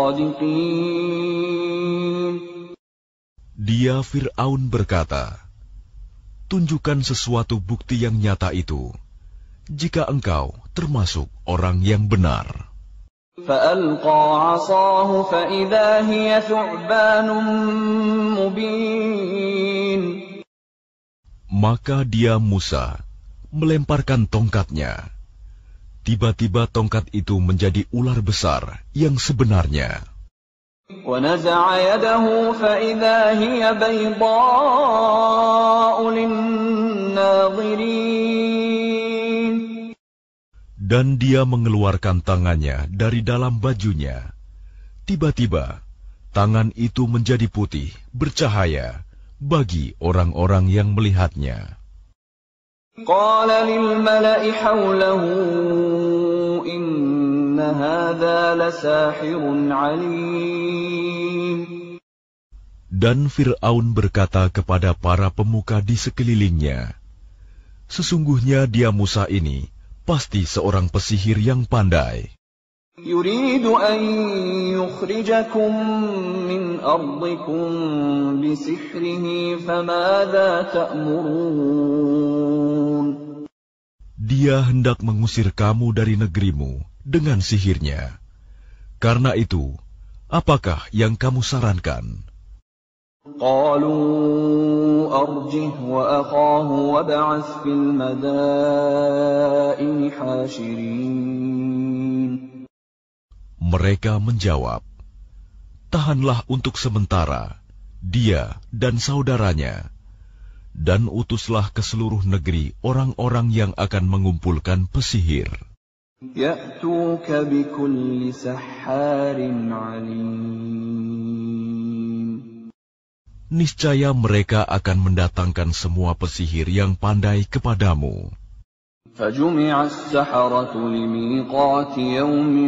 shadiqin. Dia Fir'aun berkata, "Tunjukkan sesuatu bukti yang nyata itu, jika engkau termasuk orang yang benar." فَأَلْقَى عَصَاهُ فَإِذَا هِيَ ثُعْبَانٌ مُبِينٌ. Maka dia Musa melemparkan tongkatnya. Tiba-tiba tongkat itu menjadi ular besar yang sebenarnya. وَنَزَعَ يَدَهُ فَإِذَا هِيَ بَيْضَاءُ لِلنَّاظِرِينَ. Dan dia mengeluarkan tangannya dari dalam bajunya. Tiba-tiba, tangan itu menjadi putih, bercahaya bagi orang-orang yang melihatnya. Qala lil mala'i hawlahu inna hadha lasahirun alim. Dan Fir'aun berkata kepada para pemuka di sekelilingnya, "Sesungguhnya dia Musa ini pasti seorang pesihir yang pandai. Yuridu an yukhrijakum min ardikum bisihrihi famadha ta'murun." Dia hendak mengusir kamu dari negerimu dengan sihirnya. Karena itu, apakah yang kamu sarankan? Qalu arjih wa akhahu wab'ath fil madaini hashirin. Mereka menjawab, "Tahanlah untuk sementara dia dan saudaranya, dan utuslah ke seluruh negeri orang-orang yang akan mengumpulkan pesihir. Ya'tuka bikulli sahharin alim." Niscaya mereka akan mendatangkan semua pesihir yang pandai kepadamu. Fajumi'a as-saharatu limiqati yawmin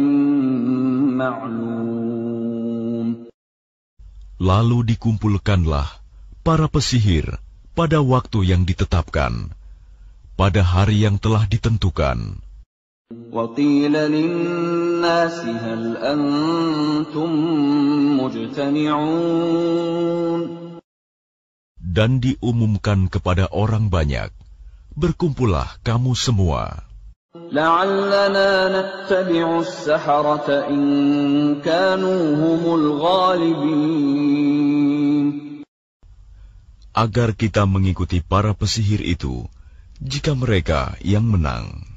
ma'lum. Lalu dikumpulkanlah para pesihir pada waktu yang ditetapkan, pada hari yang telah ditentukan. وَقِيلَ لِلنَّاسِ هَلْ أَنْتُمْ مُجْتَمِعُونَ Dan diumumkan kepada orang banyak, berkumpullah kamu semua. لَعَلَّنَا نَتَّبِعُ السَّحَرَةَ إِن كَانُوا هُمُ الْغَالِبِينَ Agar kita mengikuti para pesihir itu, jika mereka yang menang.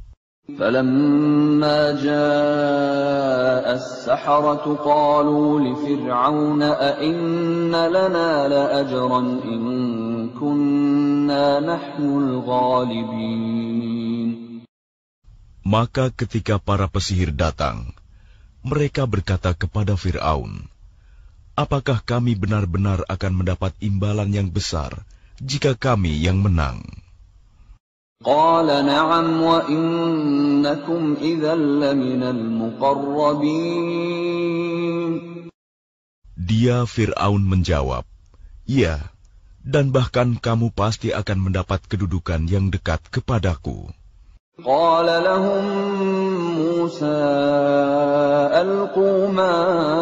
فَلَمَّا جَاءَ السَّحَرَةُ قَالُوا لِفِرْعَوْنَ أَإِنَّ لَنَا لَأَجْرًا إِن كُنَّا نَحْنُ الْغَالِبِينَ Maka ketika para pesihir datang, mereka berkata kepada Fir'aun, apakah kami benar-benar akan mendapat imbalan yang besar jika kami yang menang? قَالَ نَعَمْ وَإِنَّكُمْ إِذًا لَّمِنَ الْمُقَرَّبِينَ Dia Fir'aun menjawab, ya, dan bahkan kamu pasti akan mendapat kedudukan yang dekat kepadaku. قَالَ لَهُم مُّوسَىٰ أَلْقُوا مَا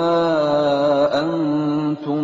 أَنتُم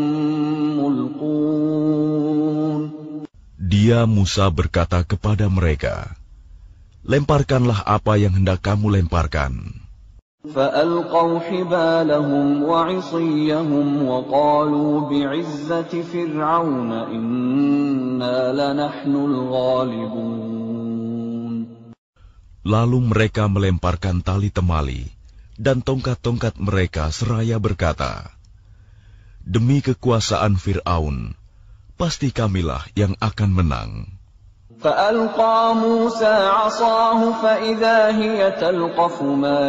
مُّلْقُونَ Dia Musa berkata kepada mereka, lemparkanlah apa yang hendak kamu lemparkan. فَأَلْقَوْا حِبَالَهُمْ وَعِصِيَّهُمْ وَقَالُوا بِعِزَّةِ فِرْعَوْنَ إِنَّا لَنَحْنُ الْغَالِبُونَ Lalu mereka melemparkan tali temali dan tongkat-tongkat mereka seraya berkata, demi kekuasaan Fir'aun, pasti kamilah yang akan menang. فَأَلْقَى مُوسَىٰ عَصَاهُ فَإِذَا هِيَ تَلْقَفُ مَا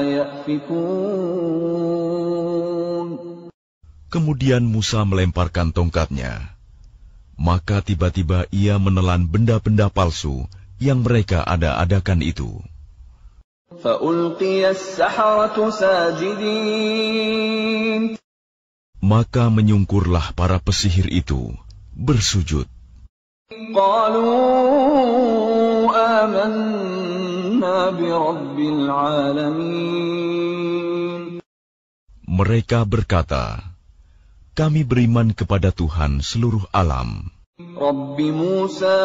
يَأْفِكُونَ Kemudian Musa melemparkan tongkatnya. Maka tiba-tiba ia menelan benda-benda palsu yang mereka ada-adakan itu. فَأُلْقِيَ السَّحَرَةُ سَاجِدِينَ Maka menyungkurlah para pesihir itu, bersujud. قَالُوا آمَنَّا بِرَبِّ الْعَالَمِينَ Mereka berkata, kami beriman kepada Tuhan seluruh alam, رَبِّ مُوسَىٰ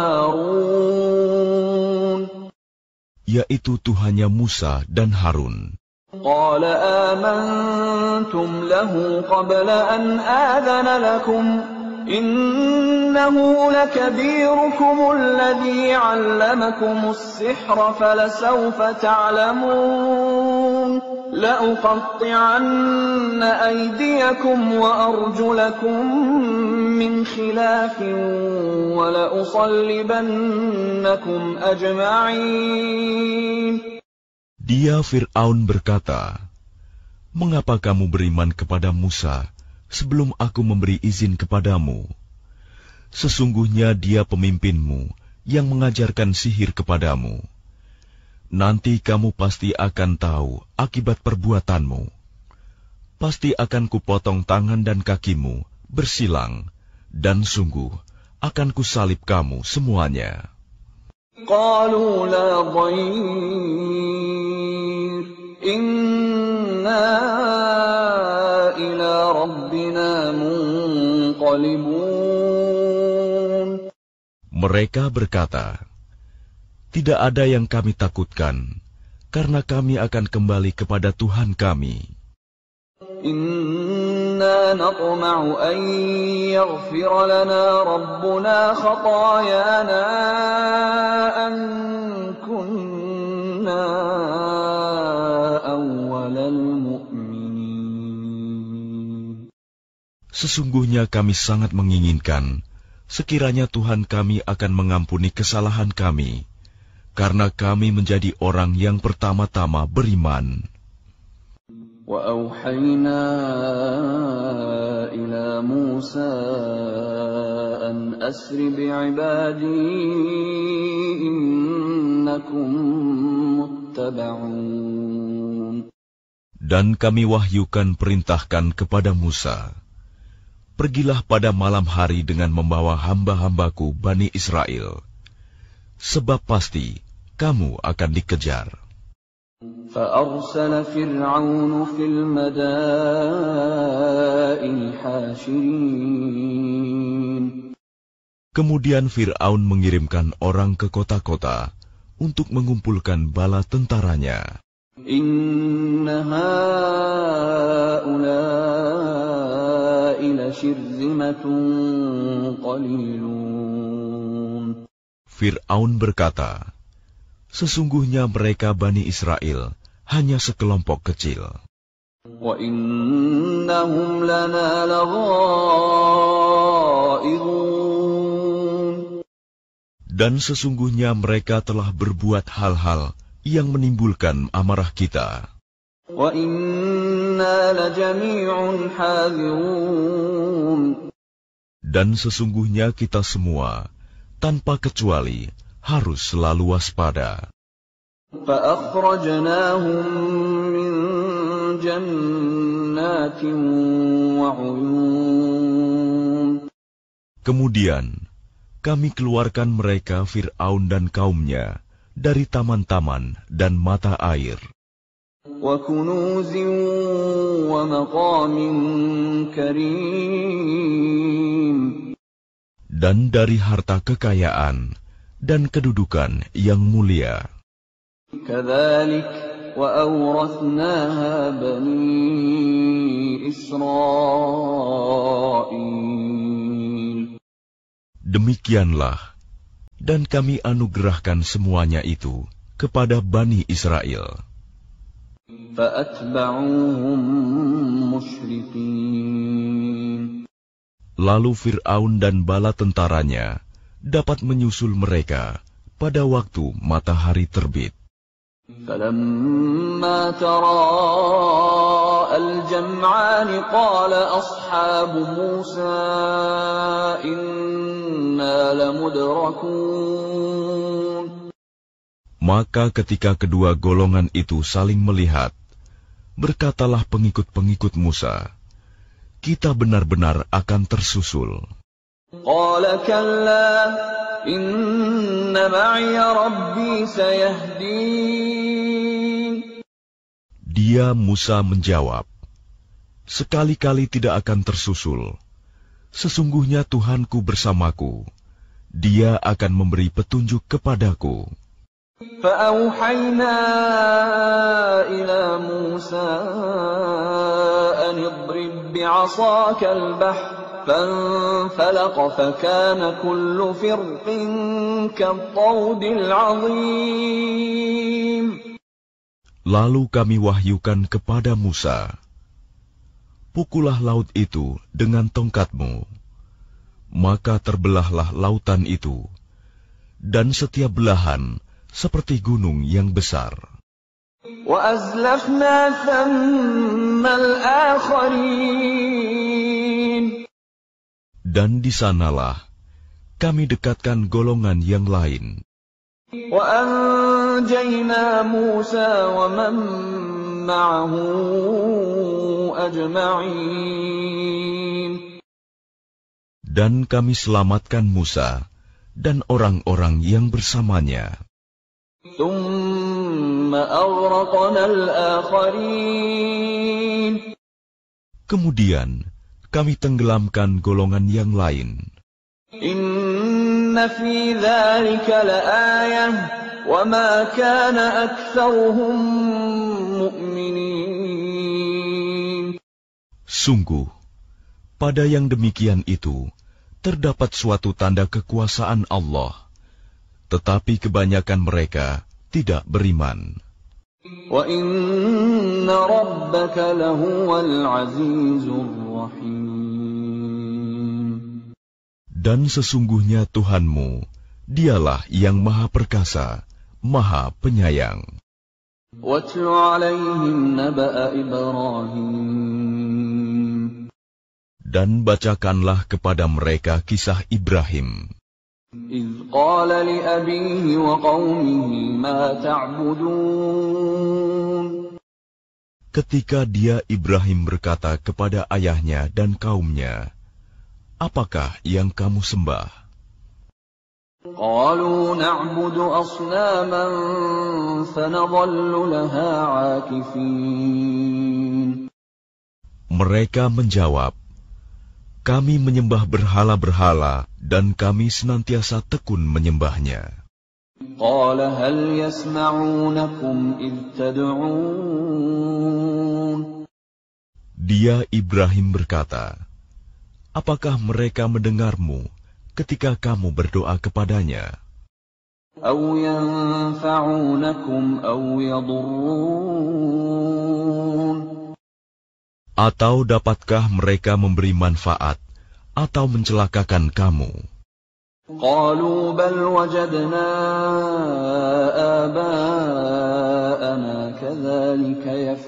وَهَارُونَ yaitu Tuhannya Musa dan Harun. قَالَ آمَنْتُمْ لَهُ قَبْلَ أَنْ آذَنَ لَكُمْ إِنَّهُ لَكَبِيرُكُمُ الَّذِي عَلَّمَكُمُ السِّحْرَ فَلَسَوْفَ تَعْلَمُونَ لَأُقَطِّعَنَّ أَيْدِيَكُمْ وَأَرْجُلَكُمْ مِنْ خِلَافٍ وَلَأُصَلِّبَنَّكُمْ أَجْمَعِينَ Dia Fir'aun berkata, mengapa kamu beriman kepada Musa sebelum aku memberi izin kepadamu? Sesungguhnya dia pemimpinmu yang mengajarkan sihir kepadamu. Nanti kamu pasti akan tahu akibat perbuatanmu. Pasti akan kupotong tangan dan kakimu bersilang, dan sungguh akan kusalib kamu semuanya. قَالُوا لَا ضَيْرَ إِنَّا إِلَىٰ رَبِّنَا مُنقَلِبُونَ Mereka berkata, tidak ada yang kami takutkan, karena kami akan kembali kepada Tuhan kami. إِنَّا نَطْمَعُ أَن يَغْفِرَ لَنَا رَبُّنَا خَطَايَانَا أَن كُنَّا أَوَّلَ الْمُؤْمِنِينَ Sesungguhnya kami sangat menginginkan sekiranya Tuhan kami akan mengampuni kesalahan kami, karena kami menjadi orang yang pertama-tama beriman. وَأَوْحَيْنَا إِلَى مُوسَىٰ أَنْ أَسْرِ بِعِبَادِي إِنَّكُمْ مُتَّبَعُونَ Dan kami wahyukan perintahkan kepada Musa, pergilah pada malam hari dengan membawa hamba-hambaku Bani Israel, sebab pasti kamu akan dikejar. فأرسل فرعون في المدائن حاشرين. Kemudian Fir'aun mengirimkan orang ke kota-kota untuk mengumpulkan bala tentaranya. Inna haula'i lashirzimatun qalilun. Fir'aun berkata, sesungguhnya mereka Bani Israel hanya sekelompok kecil. Wa innahum lana laghaizun. Dan sesungguhnya mereka telah berbuat hal-hal yang menimbulkan amarah kita. Wa inna lajami'un hadirun. Dan sesungguhnya kita semua, tanpa kecuali, harus selalu waspada. فَأَخْرَجْنَاهُمْ مِنْ جَنَّاتٍ وَعُيُونٍ. Kemudian, kami keluarkan mereka Fir'aun dan kaumnya dari taman-taman dan mata air. وَكُنُوزٍ وَمَقَامٍ كَرِيمٍ. Dan dari harta kekayaan dan kedudukan yang mulia. كَذَلِكَ وَأَوْرَثْنَاهَا بَنِي إِسْرَائِيلَ. Demikianlah, dan kami anugerahkan semuanya itu kepada Bani Israel. فَأَتْبَعُوهُمْ مُشْرِقِينَ. Lalu Fir'aun dan bala tentaranya dapat menyusul mereka pada waktu matahari terbit. فَلَمَّا تَرَاءَى الْجَمْعَانِ قَالَ أَصْحَابُ مُوسَى إِنَّا لَمُدْرَكُونَ. Maka ketika kedua golongan itu saling melihat, berkatalah pengikut-pengikut Musa, kita benar-benar akan tersusul. قَالَ كَلَّا إِنَّ مَعِيَ رَبِّي سَيَهْدِينِ. Dia Musa menjawab, sekali-kali tidak akan tersusul. Sesungguhnya Tuhanku bersamaku, Dia akan memberi petunjuk kepadaku. فَأَوْحَيْنَا إِلَى مُوسَى أَنِ اضْرِب بِّعَصَاكَ الْبَحْرَ فَانفَلَقَ فَكَانَ كُلُّ فِرْقٍ كَالطَّوْدِ الْعَظِيمِ. Lalu kami wahyukan kepada Musa, pukullah laut itu dengan tongkatmu, maka terbelahlah lautan itu, dan setiap belahan seperti gunung yang besar. وَأَزْلَفْنَا ثَمَّ الْآخَرِينَ. Dan di sanalah kami dekatkan golongan yang lain. وَأَنْجَيْنَا مُوسَى وَمَنْ مَعَهُ أَجْمَعِينَ. Dan kami selamatkan Musa dan orang-orang yang bersamanya. ثُمَّ أَغْرَقْنَا الْآخَرِينَ. Kemudian kami tenggelamkan golongan yang lain. Inna fi dzalika laayah wa ma kana aktsaruhum mu'minin. Sungguh, pada yang demikian itu terdapat suatu tanda kekuasaan Allah, tetapi kebanyakan mereka tidak beriman. Wa inna rabbaka lahuwal azizur rahim. Dan sesungguhnya Tuhanmu, Dialah yang Maha Perkasa, Maha Penyayang. Watlu alaihim naba'a Ibrahim. Dan bacakanlah kepada mereka kisah Ibrahim. إِذْ قَالَ لِأَبِيهِ وَقَوْمِهِ مَا تَعْبُدُونَ. Ketika dia Ibrahim berkata kepada ayahnya dan kaumnya, apakah yang kamu sembah? قالوا نعبد أصناما فنظل لها عاكفين. Mereka menjawab, kami menyembah berhala-berhala dan kami senantiasa tekun menyembahnya. قال هل يسمعونكم إذ تدعون. Dia Ibrahim berkata, apakah mereka mendengarmu ketika kamu berdoa kepadanya? أو ينفعونكم أو يضرون. Atau dapatkah mereka memberi manfaat atau mencelakakan kamu? قالوا بل وجدنا آباءنا كذلك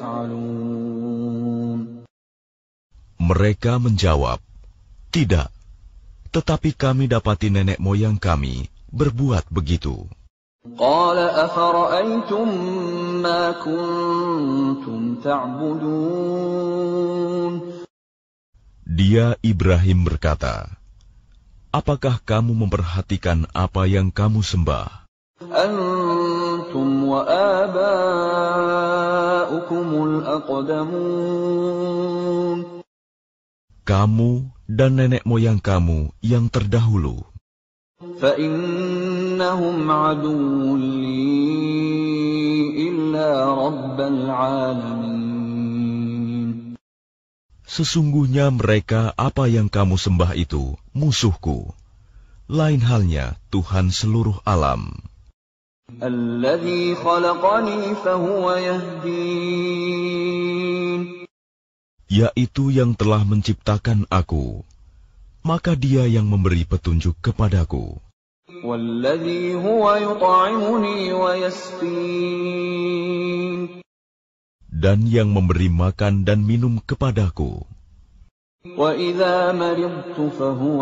يفعلون. Mereka menjawab, tidak, tetapi kami dapati nenek moyang kami berbuat begitu. قال أفرأيتم ما كنتم تعبدون. Dia Ibrahim berkata, apakah kamu memperhatikan apa yang kamu sembah? أنتم وآباؤكم الأقدمون. Kamu dan nenek moyang kamu yang terdahulu. فإنهم عدو لي إلا رب العالمين. Sesungguhnya mereka apa yang kamu sembah itu musuhku. Lain halnya Tuhan seluruh alam. الذي خلقني فهو يهدين. Yaitu yang telah menciptakan aku, maka dia yang memberi petunjuk kepadaku. والذي هو يطعمني ويسقين. Dan yang memberi makan dan minum kepadaku. وإذا مرضت فهو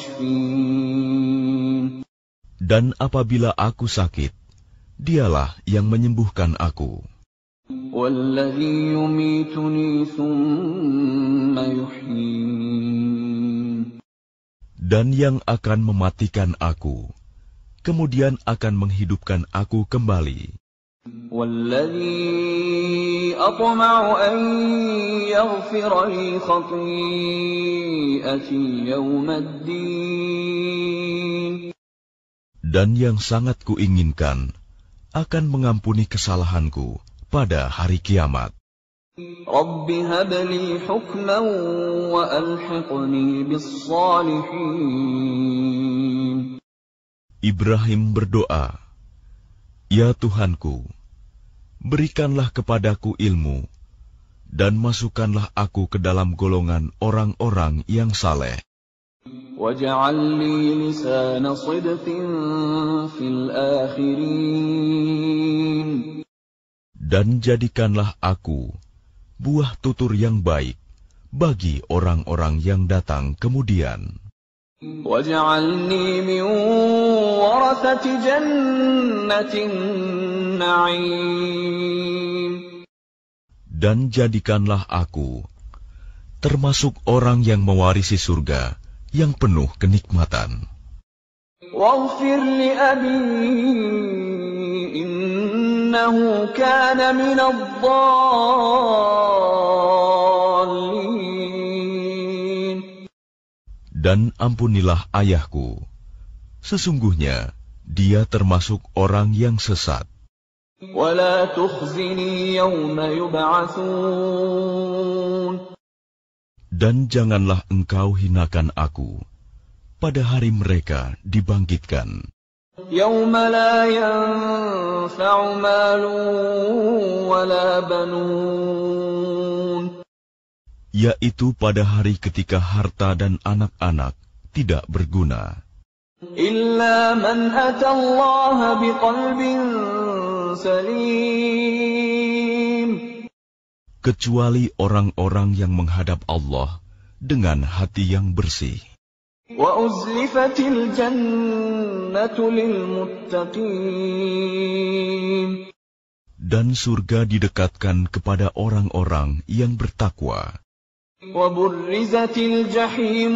يشفين. Dan apabila aku sakit, dialah yang menyembuhkan aku. والذي يميتني ثم يحيين. Dan yang akan mematikan aku, kemudian akan menghidupkan aku kembali. والذي أطمع أن يغفر لي خطيئتي يوم الدين. Dan yang sangat kuinginkan akan mengampuni kesalahanku pada hari kiamat. رب هب لي حكما وألحقني بالصالحين. Ibrahim berdoa, ya Tuhanku, berikanlah kepadaku ilmu, dan masukkanlah aku ke dalam golongan orang-orang yang saleh. واجعل لي لسان صدق في الآخرين. Dan jadikanlah aku buah tutur yang baik bagi orang-orang yang datang kemudian. واجعلني من ورثة جنة النعيم. Dan jadikanlah aku termasuk orang yang mewarisi surga yang penuh kenikmatan. واغفر لأبي إنه كان من الضالين. Dan ampunilah ayahku, sesungguhnya dia termasuk orang yang sesat. ولا تخزني يوم يبعثون. Dan janganlah engkau hinakan aku pada hari mereka dibangkitkan. يوم لا ينفع مال ولا بنون. Yaitu pada hari ketika harta dan anak-anak tidak berguna. إلا من أتى الله بقلب سليم. Kecuali orang-orang yang menghadap Allah dengan hati yang bersih. وأزلفت الجنة للمتقين. Dan surga didekatkan kepada orang-orang yang bertakwa. وبرزت الجحيم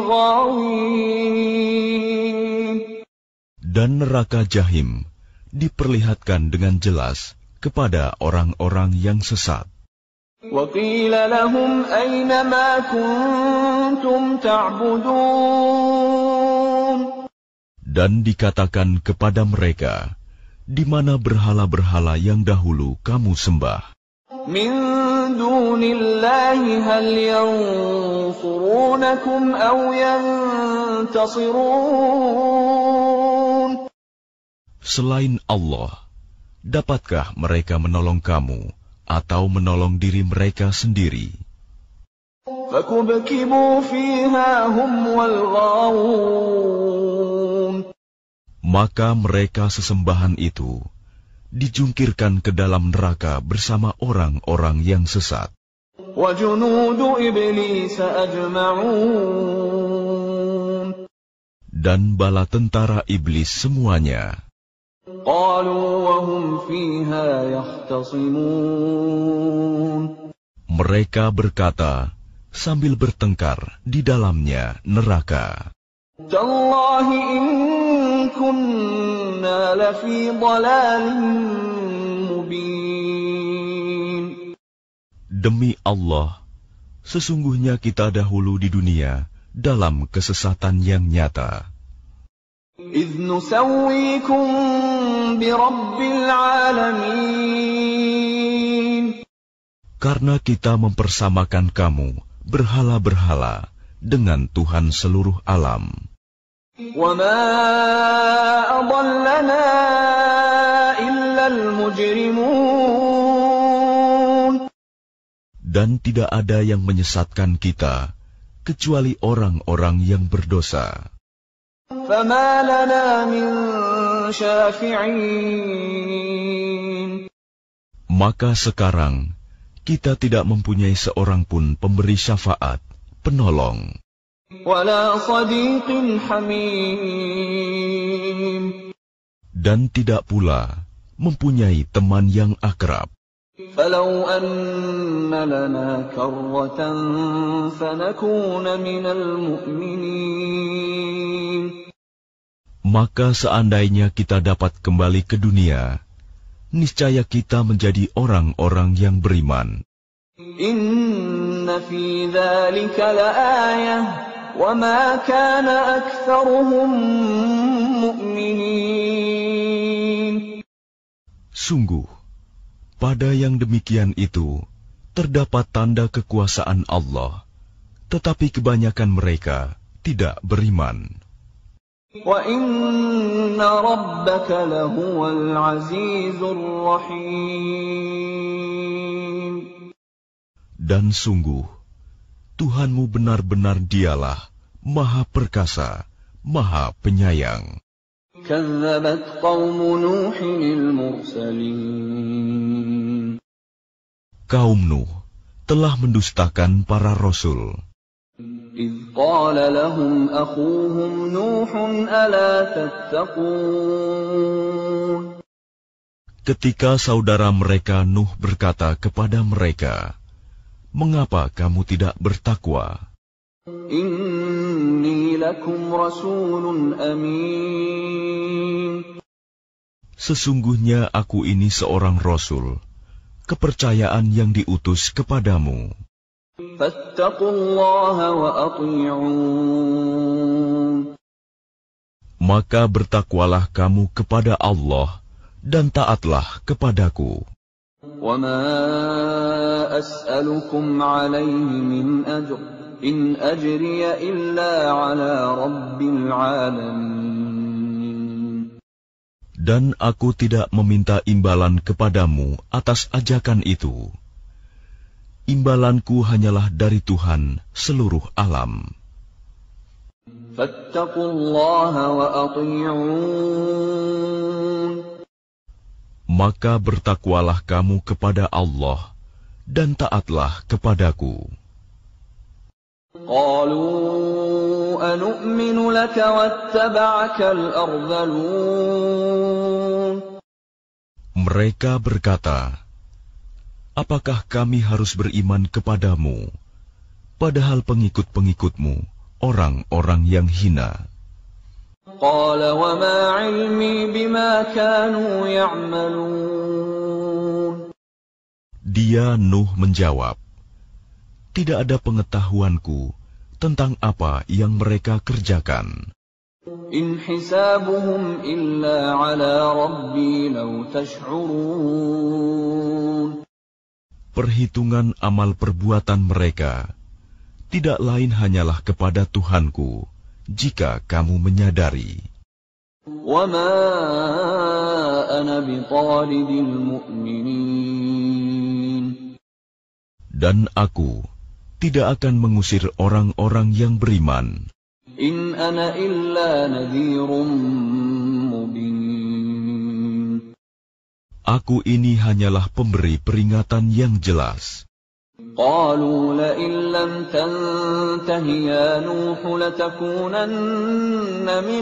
للغاوين. Dan neraka Jahim diperlihatkan dengan jelas kepada orang-orang yang sesat. وقيل لهم أين ما كنتم تعبدون. Dan dikatakan kepada mereka, di mana berhala-berhala yang dahulu kamu sembah? من دون الله هل ينصرونكم أو ينتصرون. Selain Allah, dapatkah mereka menolong kamu atau menolong diri mereka sendiri? فكبكبوا فيها هم والغاوون. Maka mereka sesembahan itu dijungkirkan ke dalam neraka bersama orang-orang yang sesat. وجنود إبليس أجمعون. Dan bala tentara iblis semuanya. قالوا وهم فيها يختصمون. Mereka berkata sambil bertengkar di dalamnya neraka. تالله إن كنا لفي ضلال مبين. Demi Allah, sesungguhnya kita dahulu di dunia dalam kesesatan yang nyata. إذ نسويكم برب العالمين. Karena kita mempersamakan kamu berhala-berhala dengan Tuhan seluruh alam. وما أضلنا إلا المجرمون. Dan tidak ada yang menyesatkan kita kecuali orang-orang yang berdosa. فما لنا من شافعين. Maka sekarang kita tidak mempunyai seorang pun pemberi syafaat, penolong. ولا صديق حميم. Dan tidak pula mempunyai teman yang akrab. فلو أن لنا كرة فنكون من المؤمنين. Maka seandainya kita dapat kembali ke dunia, niscaya kita menjadi orang-orang yang beriman. إن في ذلك لآية وما كان أكثرهم مؤمنين. Sungguh, pada yang demikian itu terdapat tanda kekuasaan Allah, tetapi kebanyakan mereka tidak beriman. وَإِنَّ رَبَّكَ لَهُوَ الْعَزِيزُ الرَّحِيمُ. Dan sungguh, Tuhanmu benar-benar dialah Maha Perkasa, Maha Penyayang. كَذَّبَتْ قَوْمُ نُوحٍ الْمُرْسَلِينَ. Kaum Nuh telah mendustakan para rasul. إِذْ قَالَ لَهُمْ أَخُوهُمْ نُوحٌ أَلَا تَتَّقُونَ. Ketika saudara mereka Nuh berkata kepada mereka, "Mengapa kamu tidak bertakwa? إِنِّي لَكُمْ رَسُولٌ أَمِينٌ. Sesungguhnya aku ini seorang rasul, kepercayaan yang diutus kepadamu. فَاتَّقُوا اللَّهَ وَأَطِيعُونِ. Maka bertakwalah kamu kepada Allah dan taatlah kepadaku. وَمَا أَسْأَلُكُمْ عَلَيْهِ مِنْ أَجْرٍ إِنْ أَجْرِيَ إِلَّا عَلَى رَبِّ الْعَالَمِينَ. Dan aku tidak meminta imbalan kepadamu atas ajakan itu. Imbalanku hanyalah dari Tuhan seluruh alam. فَاتَّقُوا اللَّهَ وَأَطِيعُونِ. Maka bertakwalah kamu kepada Allah dan taatlah kepadaku. قَالُوا أَنُؤْمِنُ لَكَ وَاتَّبَعَكَ الْأَرْذَلُونَ. Mereka berkata, "Apakah kami harus beriman kepadamu, padahal pengikut-pengikutmu orang-orang yang hina. قال وما علمي بما كانوا يعملون. Dia Nuh menjawab, tidak ada pengetahuanku tentang apa yang mereka kerjakan. إن حسابهم إلا على ربي لو تشعرون. Perhitungan amal perbuatan mereka tidak lain hanyalah kepada Tuhanku, jika kamu menyadari. وما أنا بطارد المؤمنين. Dan aku tidak akan mengusir orang-orang yang beriman. إن أنا إلا نذير مبين. Aku ini hanyalah pemberi peringatan yang jelas. قالوا لئن لم تنته يا نوح لتكونن من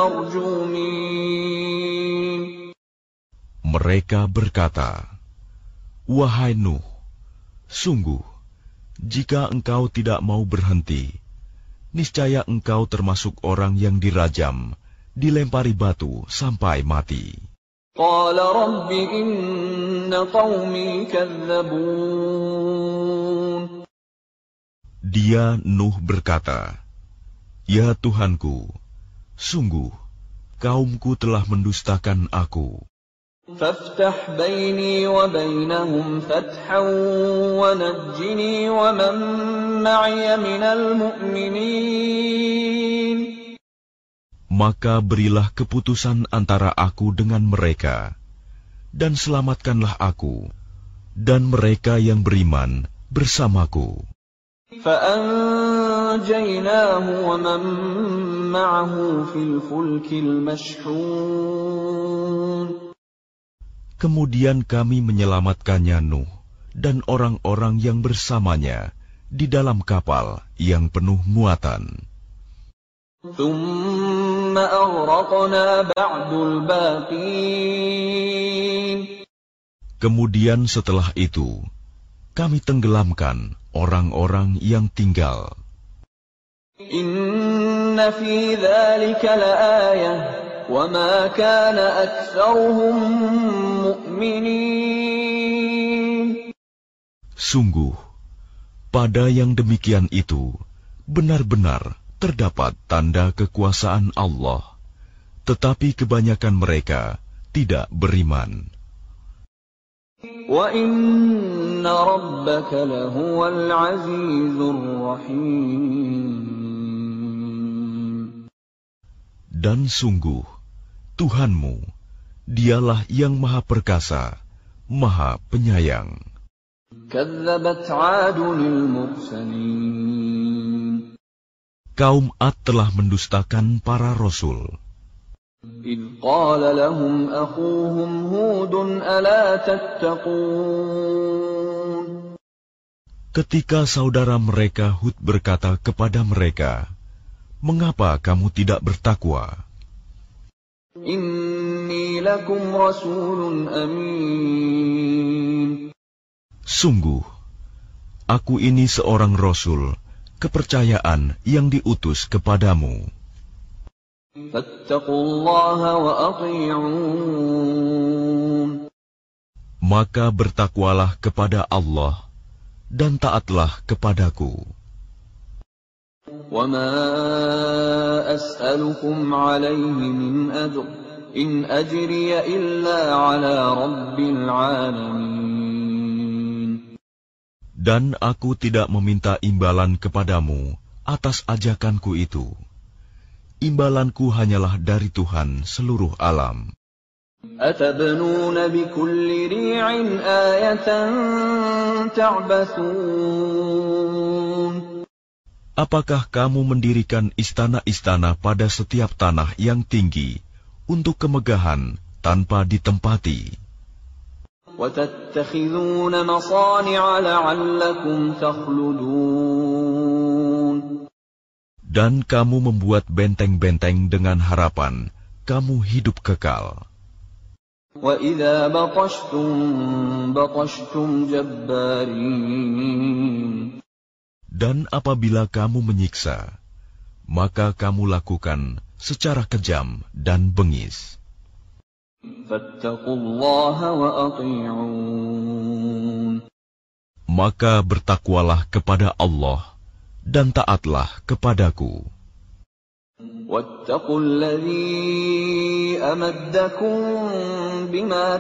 المرجومين. Mereka berkata, wahai Nuh, sungguh, jika engkau tidak mau berhenti, niscaya engkau termasuk orang yang dirajam, dilempari batu sampai mati. قال رب إن قومي كذبون. Dia Nuh berkata, ya Tuhanku, sungguh, kaumku telah mendustakan aku. فافتح بيني وبينهم فتحا ونجني ومن معي من المؤمنين. Maka berilah keputusan antara aku dengan mereka, dan selamatkanlah aku, dan mereka yang beriman bersamaku. فأنجيناه ومن معه في الفلك المشحون. Kemudian kami menyelamatkannya Nuh dan orang-orang yang bersamanya di dalam kapal yang penuh muatan. ثم أغرقنا بعد الباقين. Kemudian setelah itu, kami tenggelamkan orang-orang yang tinggal. إن في ذلك لآية وما كان أكثرهم مؤمنين. Sungguh, pada yang demikian itu, benar-benar terdapat tanda kekuasaan Allah, tetapi kebanyakan mereka tidak beriman. وَإِنَّ رَبَّكَ لَهُوَ الْعَزِيزُ الرَّحِيمُ. Dan sungguh, Tuhanmu, dialah yang maha perkasa, maha penyayang. كَذَّبَتْ عَادٌ الْمُرْسَلِينَ. Kaum Ad telah mendustakan para rasul. إِذْ قَالَ لَهُمْ أَخُوهُمْ هُودٌ أَلَا تَتَّقُونَ. Ketika saudara mereka Hud berkata kepada mereka, mengapa kamu tidak bertakwa? إِنِّي لَكُمْ رَسُولٌ أَمِينٌ. Sungguh, aku ini seorang rasul, kepercayaan yang diutus kepadamu. Maka bertakwalah kepada Allah dan taatlah kepadaku. وَمَا أَسْأَلُكُمْ عَلَيْهِ مِنْ أَجْرٍ إِنْ أَجْرِيَ إِلَّا عَلَى رَبِّ الْعَالَمِينَ. Dan aku tidak meminta imbalan kepadamu atas ajakanku itu. Imbalanku hanyalah dari Tuhan seluruh alam. أَتَبْنُونَ بِكُلِّ رِيعٍ آيَةً تَعْبَثُونَ. Apakah kamu mendirikan istana-istana pada setiap tanah yang tinggi untuk kemegahan tanpa ditempati? وَتَتَّخِذُونَ مَصَانِعَ لَعَلَّكُمْ تَخْلُدُونَ. Dan kamu membuat benteng-benteng dengan harapan kamu hidup kekal. وَإِذَا بَطَشْتُمْ بَطَشْتُمْ جَبَّارِينَ. Dan apabila kamu menyiksa, maka kamu lakukan secara kejam dan bengis. Fattaqullaha wa ati'un. Maka bertakwalah kepada Allah dan taatlah kepadaku. Wattaqulladzi amaddakum bima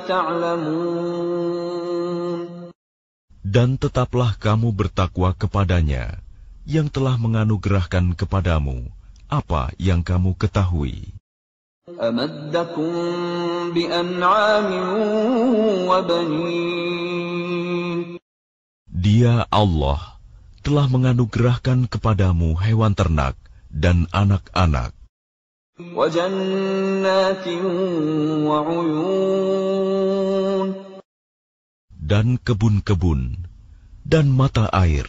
ta'lamun. Dan tetaplah kamu bertakwa kepadanya yang telah menganugerahkan kepadamu apa yang kamu ketahui. Amaddakum bi an'amin wa banin. Dia Allah telah menganugerahkan kepadamu hewan ternak dan anak-anak. Wa jannatin wa uyun. Dan kebun-kebun dan mata air.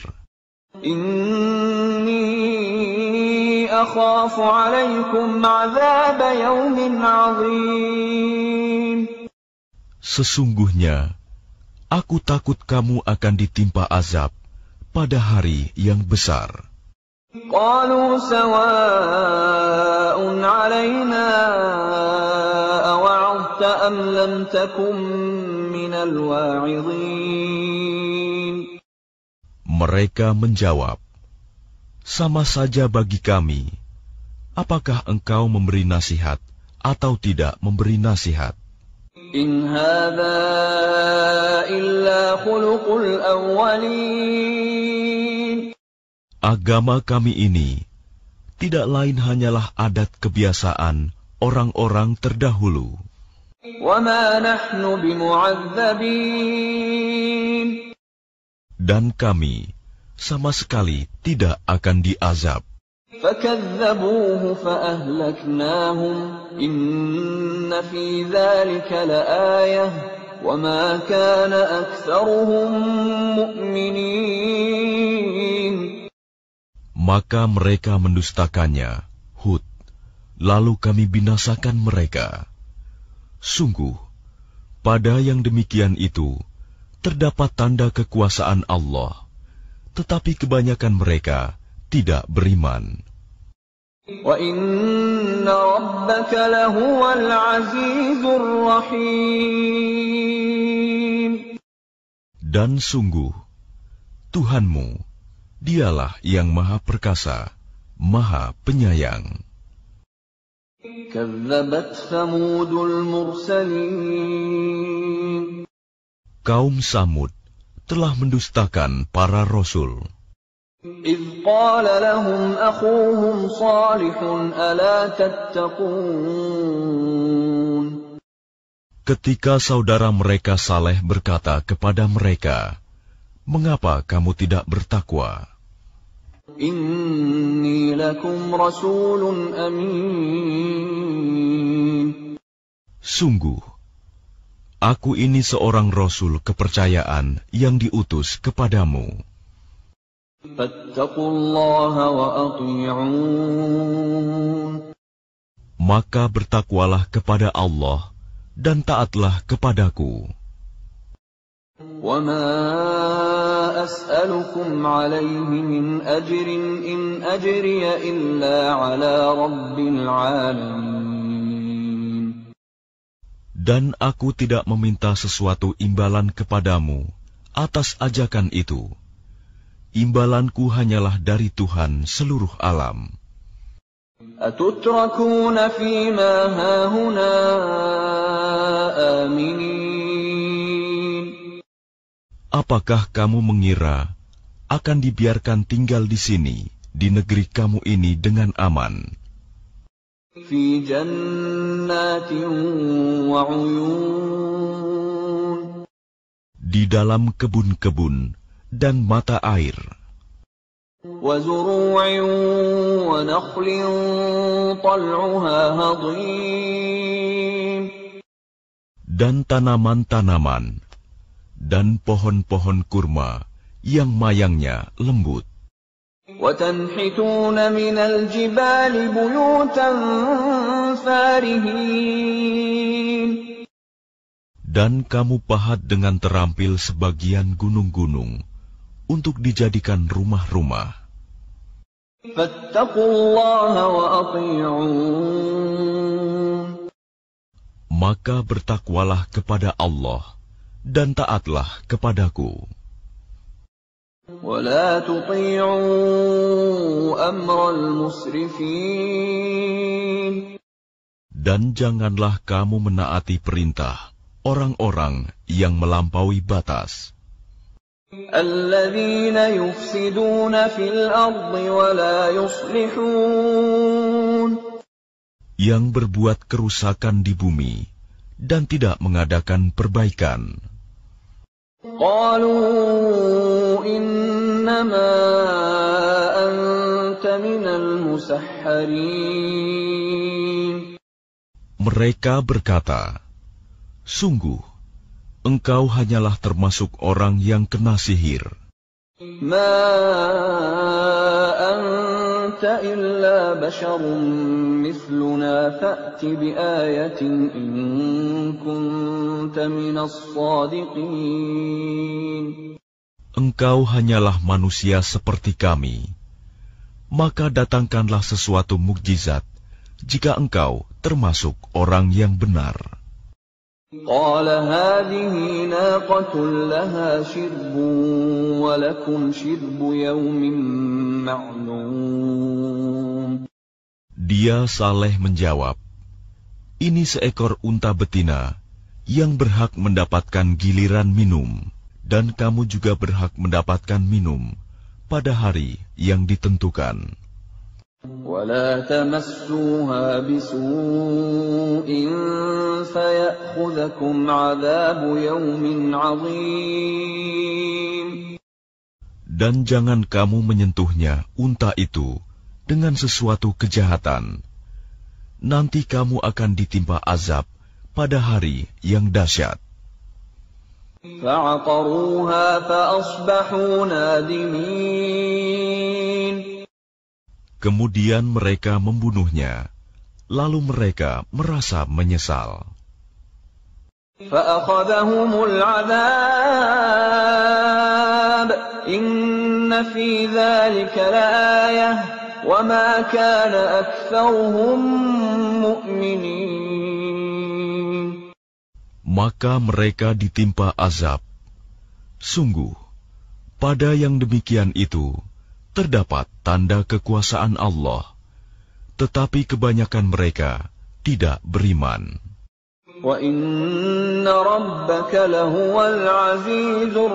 Inni akhafu alaikum azab yawmin azim. Sesungguhnya, aku takut kamu akan ditimpa azab pada hari yang besar. Qalu sawa'un alaina awa'adta am lam takum minal wa'idhin. Mereka menjawab, sama saja bagi kami, apakah engkau memberi nasihat atau tidak memberi nasihat. In hadza illa khuluqul awwalin. Agama kami ini tidak lain hanyalah adat kebiasaan orang-orang terdahulu. Wa ma nahnu bimu'adzabin. Dan kami sama sekali tidak akan diazab. فَكَذَّبُوهُ فَأَهْلَكْنَاهُمْ إِنَّ فِي ذَلِكَ لَآيَةً وَمَا كَانَ أَكْثَرُهُم مُؤْمِنِينَ. Maka mereka mendustakannya, Hud, lalu kami binasakan mereka. Sungguh, pada yang demikian itu, terdapat tanda kekuasaan Allah, tetapi kebanyakan mereka tidak beriman. Wa inna rabbaka lahuwal azizur rahim. Dan sungguh, Tuhanmu, dialah yang maha perkasa, maha penyayang. Kazzabat Thamudul mursalin. Kaum Samud telah mendustakan para rasul. إِذْ قَالَ لَهُمْ أَخُوهُمْ صَالِحٌ أَلَا تَتَّقُونَ. Ketika saudara mereka Saleh berkata kepada mereka, mengapa kamu tidak bertakwa? إِنِّي لَكُمْ رَسُولٌ أَمِينٌ. Sungguh, aku ini seorang rasul kepercayaan yang diutus kepadamu. فَاتَّقُوا اللَّهَ وَأَطِيعُونِ. Maka bertakwalah kepada Allah dan taatlah kepadaku. وَمَا أَسْأَلُكُمْ عَلَيْهِ مِنْ أَجْرٍ إِنْ أَجْرِيَ إِلَّا عَلَى رَبِّ الْعَالَمِينَ. Dan aku tidak meminta sesuatu imbalan kepadamu atas ajakan itu. Imbalanku hanyalah dari Tuhan seluruh alam. أَتُتْرَكُونَ فِي مَا هَاهُنَا آمِنِينَ. Apakah kamu mengira akan dibiarkan tinggal di sini, di negeri kamu ini dengan aman? فِي جَنَّاتٍ وَعُيُونٍ. Di dalam kebun-kebun dan mata air. وَزُرُوعٍ وَنَخْلٍ طَلْعُهَا هَضِيمٌ. Dan tanaman-tanaman dan pohon-pohon kurma yang mayangnya lembut. وَتَنْحِتُونَ مِنَ الْجِبَالِ بُيُوتًا فَارِهِينَ. Dan kamu pahat dengan terampil sebagian gunung-gunung untuk dijadikan rumah-rumah. Fattaqullaha wa ati'un. Maka bertakwalah kepada Allah dan taatlah kepadaku. Wa la tuti'u amral musrifin. Dan janganlah kamu menaati perintah orang-orang yang melampaui batas. Alladzina yufsiduna fil ardi wa la yuslihun. Yang berbuat kerusakan di bumi dan tidak mengadakan perbaikan. Qalu innama anta minal musahharin. Mereka berkata, sungguh, engkau hanyalah termasuk orang yang kena sihir. Ma anta illa basharun mithluna fa'ti bi ayatin in kunta minas sadiqin. Engkau hanyalah manusia seperti kami. Maka datangkanlah sesuatu mukjizat jika engkau termasuk orang yang benar. Qala hadhihi naqatun laha shirbun wa lakum shirbu yawmin ma'lum. Dia Saleh menjawab, ini seekor unta betina yang berhak mendapatkan giliran minum, dan kamu juga berhak mendapatkan minum pada hari yang ditentukan. وَلَا تَمَسُّوهَا بِسُوءٍ فَيَأْخُذَكُمْ عَذَابُ يَوْمٍ عَظِيمٍ. Dan jangan kamu menyentuhnya, unta itu, dengan sesuatu kejahatan. Nanti kamu akan ditimpa azab pada hari yang dahsyat. فَعَقَرُوهَا فَأَصْبَحُوا نَادِمِينَ. Kemudian mereka membunuhnya, lalu mereka merasa menyesal. فَأَخَذَهُمُ الْعَذَابُ إِنَّ فِي ذَلِكَ لَآيَةً وَمَا كَانَ أَكْثَرُهُم مُؤْمِنِينَ. Maka mereka ditimpa azab. Sungguh, pada yang demikian itu terdapat tanda kekuasaan Allah, tetapi kebanyakan mereka tidak beriman. Wa inna rabbaka lahuwal azizur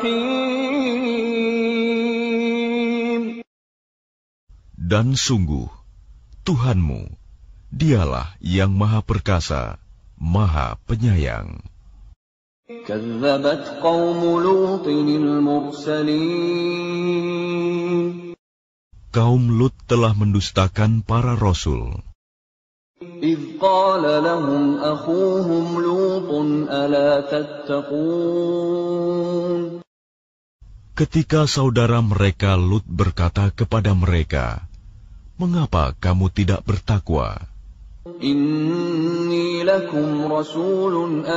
rahim. Dan sungguh, Tuhanmu, dialah yang maha perkasa, maha penyayang. Kazzabat qaumu Lutin al-mursalin. Kaum Lut telah mendustakan para rasul. Idh qala lahum akhuhum Lutun ala tattaqun. Ketika saudara mereka Lut berkata kepada mereka, mengapa kamu tidak bertakwa? Inni lakum rasulun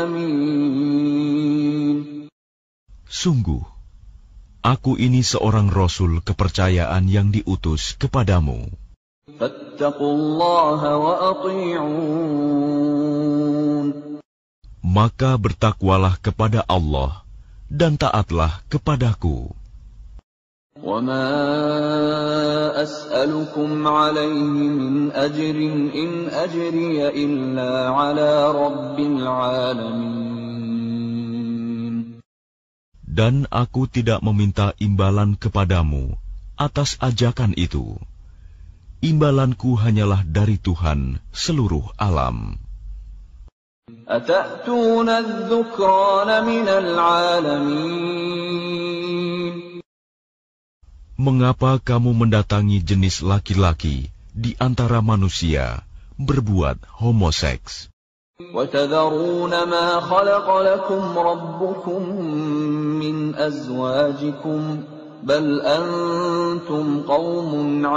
amin. Sungguh, aku ini seorang rasul kepercayaan yang diutus kepadamu. Fattaqullaha wa ati'un. Maka bertakwalah kepada Allah dan taatlah kepadaku. وَمَا أَسْأَلُكُمْ عَلَيْهِ مِنْ أَجْرٍ إِنْ أَجْرِيَ إِلَّا عَلَى رَبِّ الْعَالَمِينَ. Dan aku tidak meminta imbalan kepadamu atas ajakan itu. Imbalanku hanyalah dari Tuhan seluruh alam. أَتَأْتُونَ الذُّكْرَانَ مِنَ الْعَالَمِينَ. Mengapa kamu mendatangi jenis laki-laki di antara manusia berbuat homoseks? وَتَذَرُونَ مَا خَلَقَ لَكُمْ رَبُّكُمْ مِنْ أَزْوَاجِكُمْ بَلْ أَنْتُمْ قَوْمٌ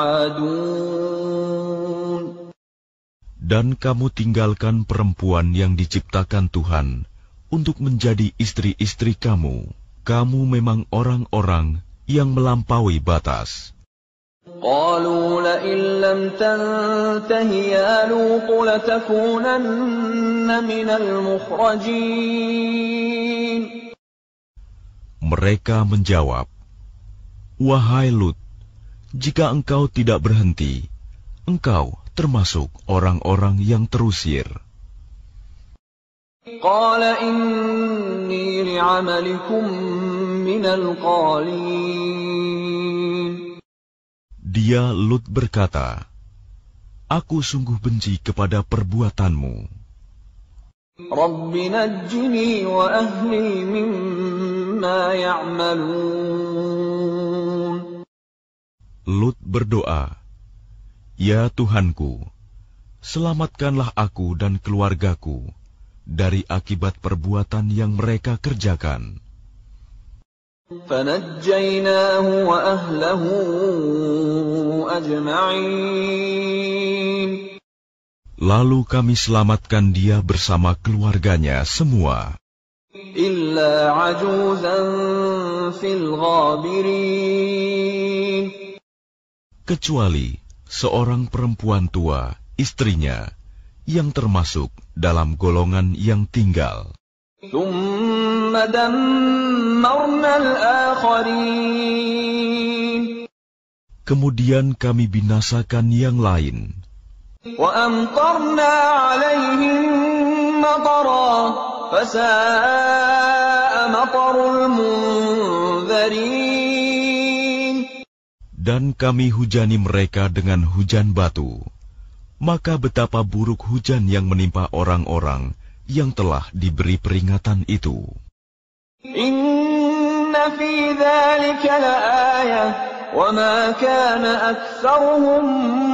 عَادُونَ. Dan kamu tinggalkan perempuan yang diciptakan Tuhan untuk menjadi istri-istri kamu. Kamu memang orang-orang yang melampaui batas. قالوا لئن لم تنته يا لوط لتكونن من المخرجين. Mereka menjawab, "Wahai Lut, jika engkau tidak berhenti, engkau termasuk orang-orang yang terusir." قال إني لعملكم من القالين. Dia Lut berkata, "Aku sungguh benci kepada perbuatanmu. رب نجني وأهلي مما يعملون. Lut berdoa, "Ya Tuhanku, selamatkanlah aku dan keluargaku dari akibat perbuatan yang mereka kerjakan." فنجيناه وأهله أجمعين. Lalu kami selamatkan dia bersama keluarganya semua, إلا عجوزا في الغابرين. kecuali seorang perempuan tua, istrinya, yang termasuk dalam golongan yang tinggal. ثم دمرنا الآخرين. Kemudian kami binasakan yang lain, وأمطرنا عليهم مطرا فساء مطر المنذرين. dan kami hujani mereka dengan hujan batu. Maka betapa buruk hujan yang menimpa orang-orang yang telah diberi peringatan itu. Inna fi dzalika laayah wa ma kana aktsaruhum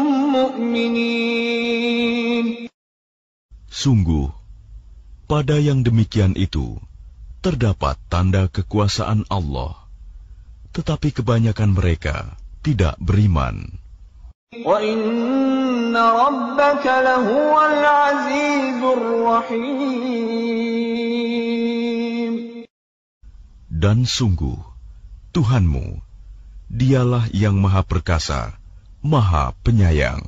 mu'minin. Sungguh, pada yang demikian itu terdapat tanda kekuasaan Allah, tetapi kebanyakan mereka tidak beriman. Wa inna rabbaka lahuwal azizur rahim. Dan sungguh, Tuhanmu, dialah yang maha perkasa, maha penyayang.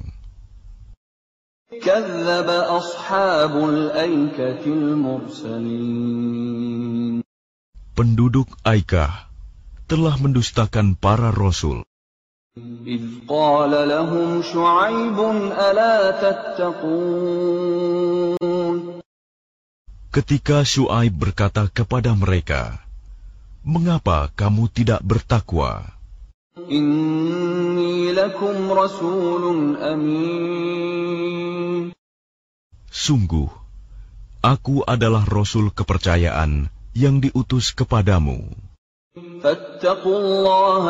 Kadzdzaba ashabul aikatil mursalin. Penduduk Aikah telah mendustakan para rasul. إذ قال لهم شعيب ألا تتقون. Ketika Syuaib berkata kepada mereka, "Mengapa kamu tidak bertakwa? إني لكم رسول أمين. Sungguh, aku adalah rasul kepercayaan yang diutus kepadamu. فاتقوا الله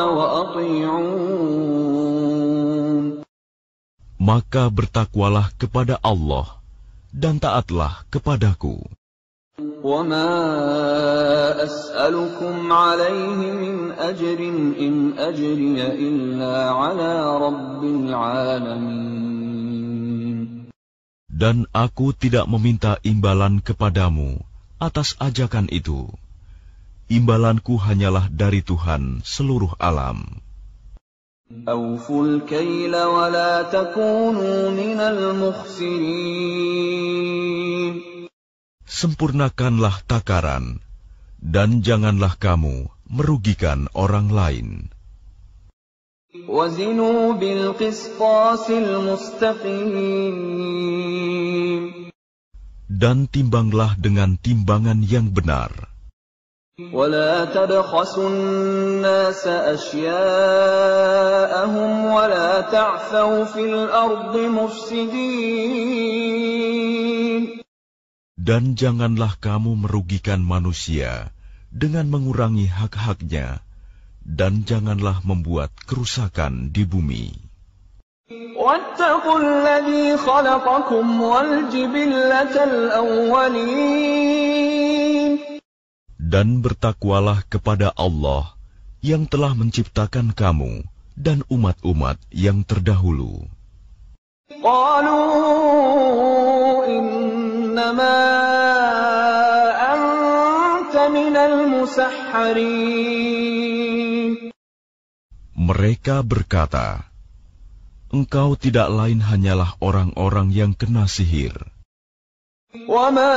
وأطيعون. Maka bertakwalah kepada Allah dan taatlah kepadaku. وما أسألكم عليه من أجر إن أجري إلا على رب العالمين. Dan aku tidak meminta imbalan kepadamu atas ajakan itu. Imbalanku hanyalah dari Tuhan seluruh alam. أوفوا الكيل ولا تكونوا من المخسرين. Sempurnakanlah takaran, dan janganlah kamu merugikan orang lain. وزنوا بالقسطاس المستقيم. Dan timbanglah dengan timbangan yang benar. ولا تبخسوا الناس أشياءهم ولا تعثوا في الأرض مفسدين. Dan janganlah kamu merugikan manusia dengan mengurangi hak-haknya, dan janganlah membuat kerusakan di bumi. واتقوا الذي خلقكم والجبلة الأولين. Dan bertakwalah kepada Allah yang telah menciptakan kamu dan umat-umat yang terdahulu. قالوا إنما أنت من المسحرين. Mereka berkata, engkau tidak lain hanyalah orang-orang yang kena sihir. وَمَا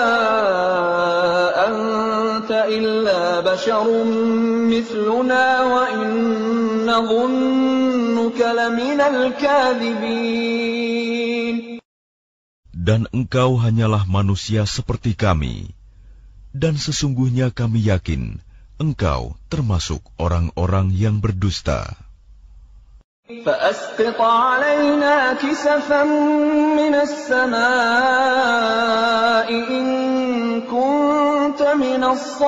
أَنْتَ إِلَّا بَشَرٌ مِثْلُنَا وَإِنْ نَظُنُّكَ لَمِنَ الْكَاذِبِينَ. Dan engkau hanyalah manusia seperti kami, dan sesungguhnya kami yakin engkau termasuk orang-orang yang berdusta. فَأَسْقِطْ عَلَيْنَا كِسَفًا مِّنَ السَّمَاءِ إِن كُنتَ مِنَ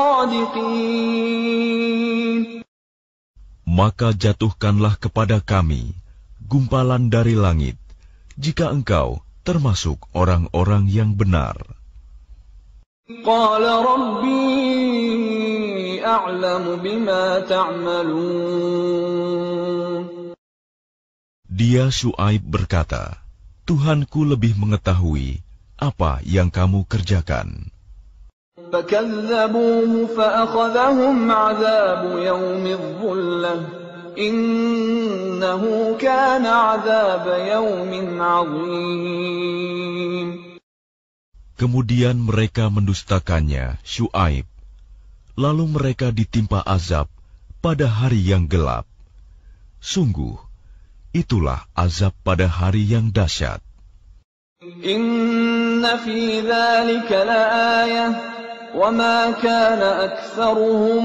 الصَّادِقِينَ. Maka jatuhkanlah kepada kami gumpalan dari langit, jika engkau termasuk orang-orang yang benar. قَالَ رَبِّي أَعْلَمُ بِمَا تَعْمَلُونَ. Dia Syuaib berkata, Tuhanku lebih mengetahui apa yang kamu kerjakan. فَكَذَّبُوهُ فَأَخَذَهُمْ عَذَابُ يَوْمِ الظُّلَّةِ إِنَّهُ كَانَ عَذَابَ يَوْمٍ عَظِيمٍ. Kemudian mereka mendustakannya, Syuaib. Lalu mereka ditimpa azab pada hari yang gelap. Sungguh, itulah azab pada hari yang dahsyat. Inna fi dzalika laayah wa ma kana aktsaruhum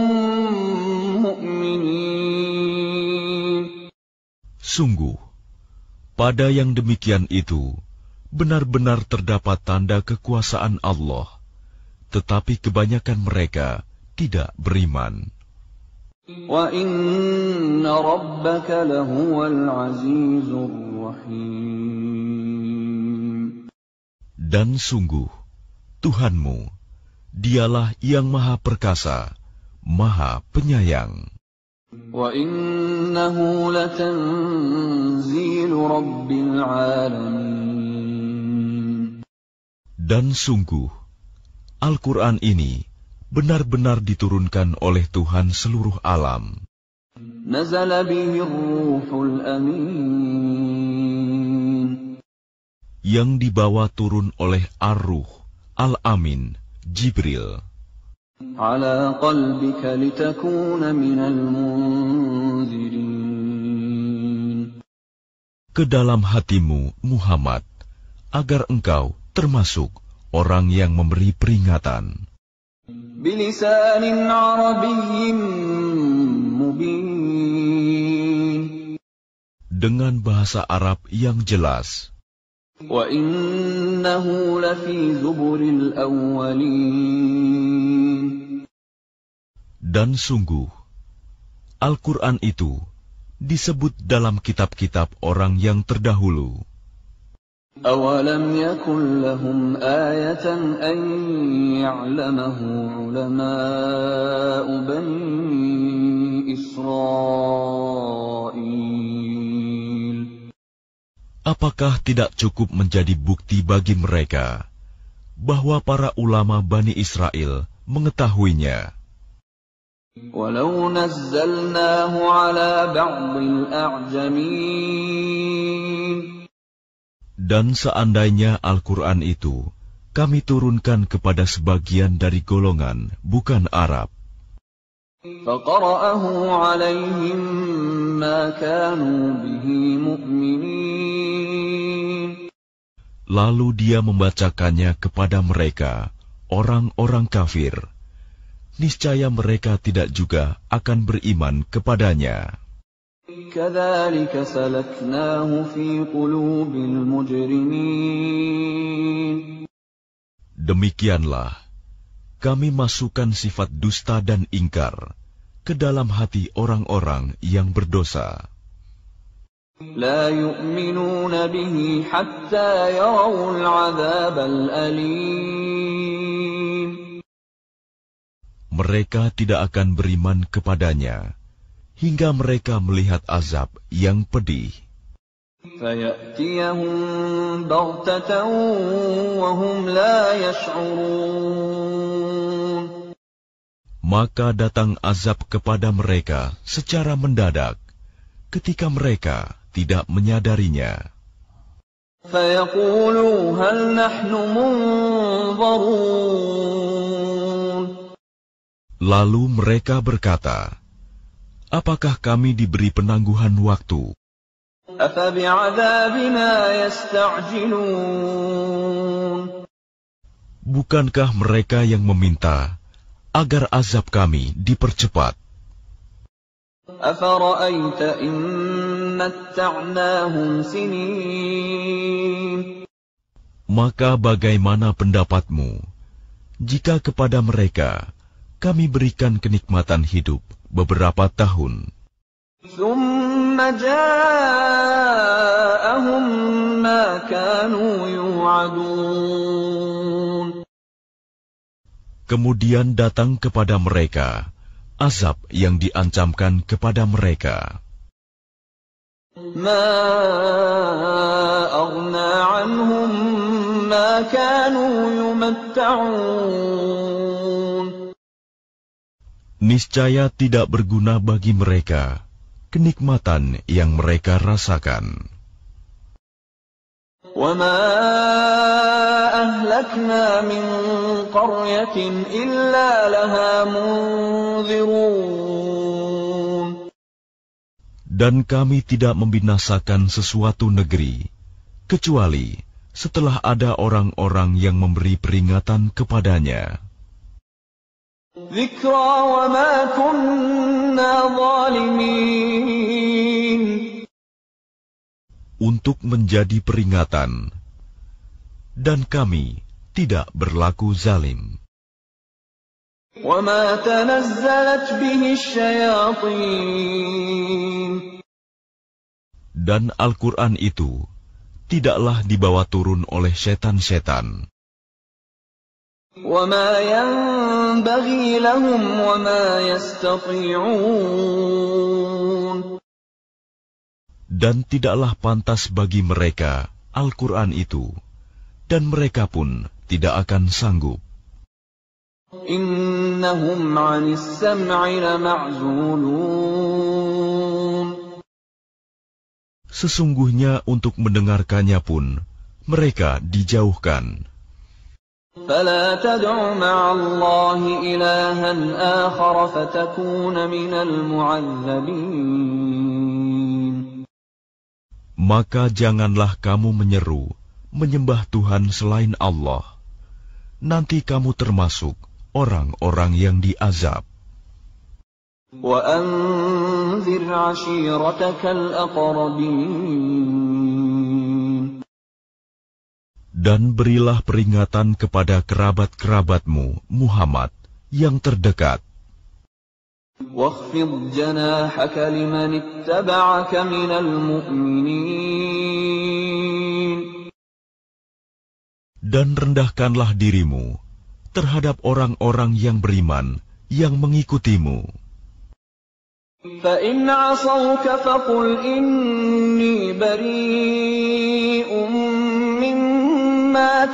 mu'minin. Sungguh, pada yang demikian itu benar-benar terdapat tanda kekuasaan Allah, tetapi kebanyakan mereka tidak beriman. Wa inna rabbaka lahuwal azizur rahim. Dan sungguh, Tuhanmu, dialah yang maha perkasa, maha penyayang. Wa innahu latanzilu rabbil alamin. Dan sungguh, Al-Quran ini benar-benar diturunkan oleh Tuhan seluruh alam. Nazala bihi ar-ruhul amin. Yang dibawa turun oleh Ar-Ruh, Al-Amin, Jibril. Ala qalbika litakuna minal munzirin. Ke dalam hatimu, Muhammad, agar engkau termasuk orang yang memberi peringatan. Bilisanin Arabiyyin mubin. Dengan bahasa Arab yang jelas. Wa innahu lafi zuburil awwalin. Dan sungguh, Al-Quran itu disebut dalam kitab-kitab orang yang terdahulu. أَوَلَمْ يَكُنْ لَهُمْ آيَةً أَنْ يَعْلَمَهُ عُلَمَاءُ بَنِي إِسْرَائِيلَ. Apakah tidak cukup menjadi bukti bagi mereka bahwa para ulama Bani Israel mengetahuinya? وَلَوْ نَزَّلْنَاهُ عَلَى بَعْضِ الْأَعْجَمِينَ. Dan seandainya Al-Quran itu kami turunkan kepada sebagian dari golongan bukan Arab, فَقَرَأَهُ عَلَيْهِمْ مَا كَانُوا بِهِ مُؤْمِنِينَ. lalu dia membacakannya kepada mereka, orang-orang kafir, niscaya mereka tidak juga akan beriman kepadanya. كَذَلِكَ سَلَكْنَاهُ فِي قُلُوبِ الْمُجْرِمِينَ. Demikianlah kami masukkan sifat dusta dan ingkar ke dalam hati orang-orang yang berdosa. لَا يُؤْمِنُونَ بِهِ حَتَّى يَرَوُا الْعَذَابَ الْأَلِيمَ. Mereka tidak akan beriman kepadanya hingga mereka melihat azab yang pedih. فَيَأْتِيَهُم بَغْتَةً وَهُمْ لَا يَشْعُرُونَ. Maka datang azab kepada mereka secara mendadak, ketika mereka tidak menyadarinya. فيقولوا هل نحن منظرون. Lalu mereka berkata, apakah kami diberi penangguhan waktu? أفبعذابنا يستعجلون. Bukankah mereka yang meminta agar azab kami dipercepat? أفرأيت إن متعناهم سنين. Maka bagaimana pendapatmu jika kepada mereka kami berikan kenikmatan hidup beberapa tahun? ثم جاءهم ما كانوا يوعدون. Kemudian datang kepada mereka azab yang diancamkan kepada mereka. ما أغنى عنهم ما كانوا يمتعون. Niscaya tidak berguna bagi mereka kenikmatan yang mereka rasakan. وما أهلكنا من قرية إلا لها منذرون. Dan kami tidak membinasakan sesuatu negeri, kecuali setelah ada orang-orang yang memberi peringatan kepadanya. ذكرى وما كنا ظالمين. Untuk menjadi peringatan, dan kami tidak berlaku zalim. وما تنزلت به الشياطين. Dan Al-Quran itu tidaklah dibawa turun oleh setan-setan. وما ينبغي لهم وما يستطيعون. Dan tidaklah pantas bagi mereka Al-Quran itu, dan mereka pun tidak akan sanggup. إنهم عن السمع لمعزولون. Sesungguhnya untuk mendengarkannya pun mereka dijauhkan. فلا تدع مع الله إلها آخر فتكون من المعذبين. Maka janganlah kamu menyeru menyembah Tuhan selain Allah. Nanti kamu termasuk orang-orang yang diazab. وأنذر عشيرتك الأقربين. Dan berilah peringatan kepada kerabat-kerabatmu, Muhammad, yang terdekat. واخفض جناحك لمن اتبعك من المؤمنين. Dan rendahkanlah dirimu terhadap orang-orang yang beriman yang mengikutimu. فإن عصوك فقل إني بريء مما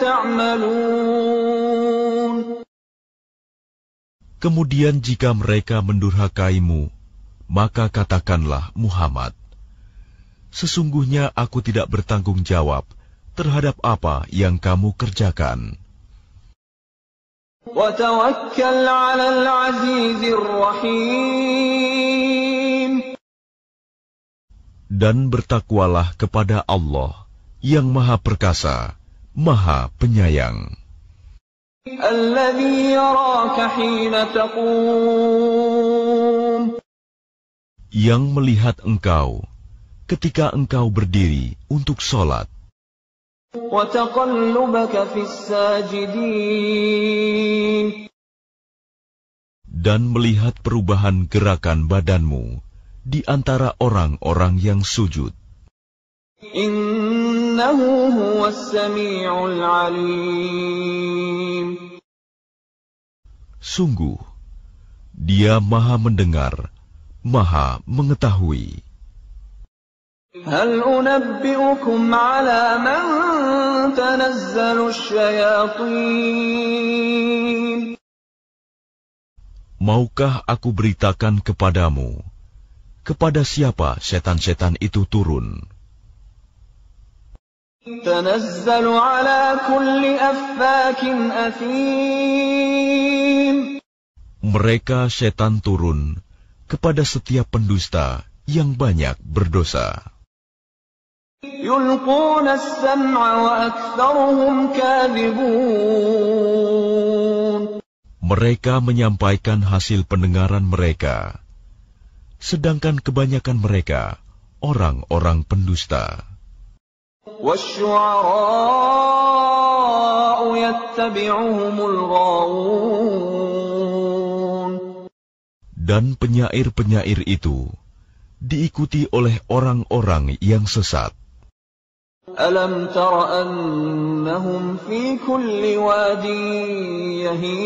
تعملون. Kemudian jika mereka mendurhakaimu, maka katakanlah Muhammad, sesungguhnya aku tidak bertanggung jawab terhadap apa yang kamu kerjakan. وتوكل على العزيز الرحيم. Dan bertakwalah kepada Allah yang Maha Perkasa, Maha Penyayang. الذي يراك حين تقوم. Yang melihat engkau ketika engkau berdiri untuk sholat. وتقلبك في الساجدين. Dan melihat perubahan gerakan badanmu di antara orang-orang yang sujud. Innahu huwas sami'ul alim. Sungguh, Dia Maha mendengar, Maha mengetahui. Hal unabbi'ukum ala man tanazzalu syayatin. Maukah aku beritakan kepadamu kepada siapa setan-setan itu turun. Tanazzalu ala kulli affakin athim. Mereka setan turun kepada setiap pendusta yang banyak berdosa. Yulquna as-sam'a wa aktsaruhum kadhibun. Mereka menyampaikan hasil pendengaran mereka, sedangkan kebanyakan mereka orang-orang pendusta. Wasyu'ara'u yattabi'uhumul ghawun. Dan penyair-penyair itu diikuti oleh orang-orang yang sesat. Alam tara annahum fi kulli wadin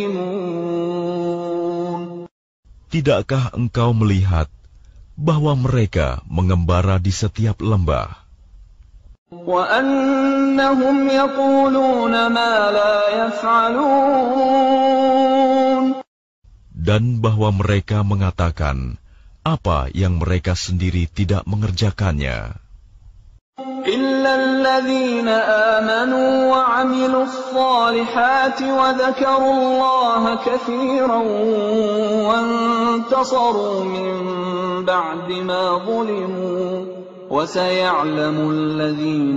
yahimun. Tidakkah engkau melihat bahwa mereka mengembara di setiap lembah? Wa annahum yaquluna ma la yaf'alun. Dan bahwa mereka mengatakan apa yang mereka sendiri tidak mengerjakannya. إلا الذين آمنوا وعملوا الصالحات وذكروا الله كثيرا وانتصروا من بعد ما ظلموا وسيعلم الذين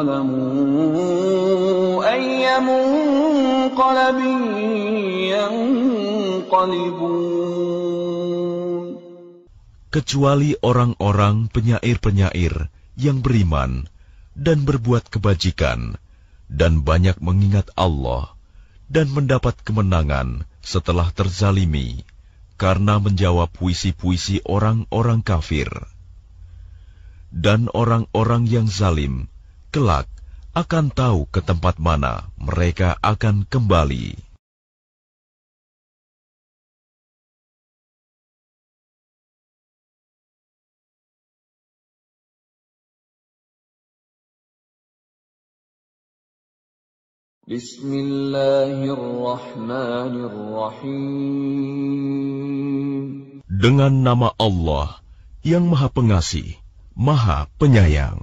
ظلموا أي منقلب ينقلبون. Kecuali orang-orang penyair-penyair yang beriman dan berbuat kebajikan, dan banyak mengingat Allah, dan mendapat kemenangan setelah terzalimi, karena menjawab puisi-puisi orang-orang kafir. Dan orang-orang yang zalim, kelak akan tahu ke tempat mana mereka akan kembali. Bismillahirrahmanirrahim. Dengan nama Allah yang Maha Pengasih, Maha Penyayang.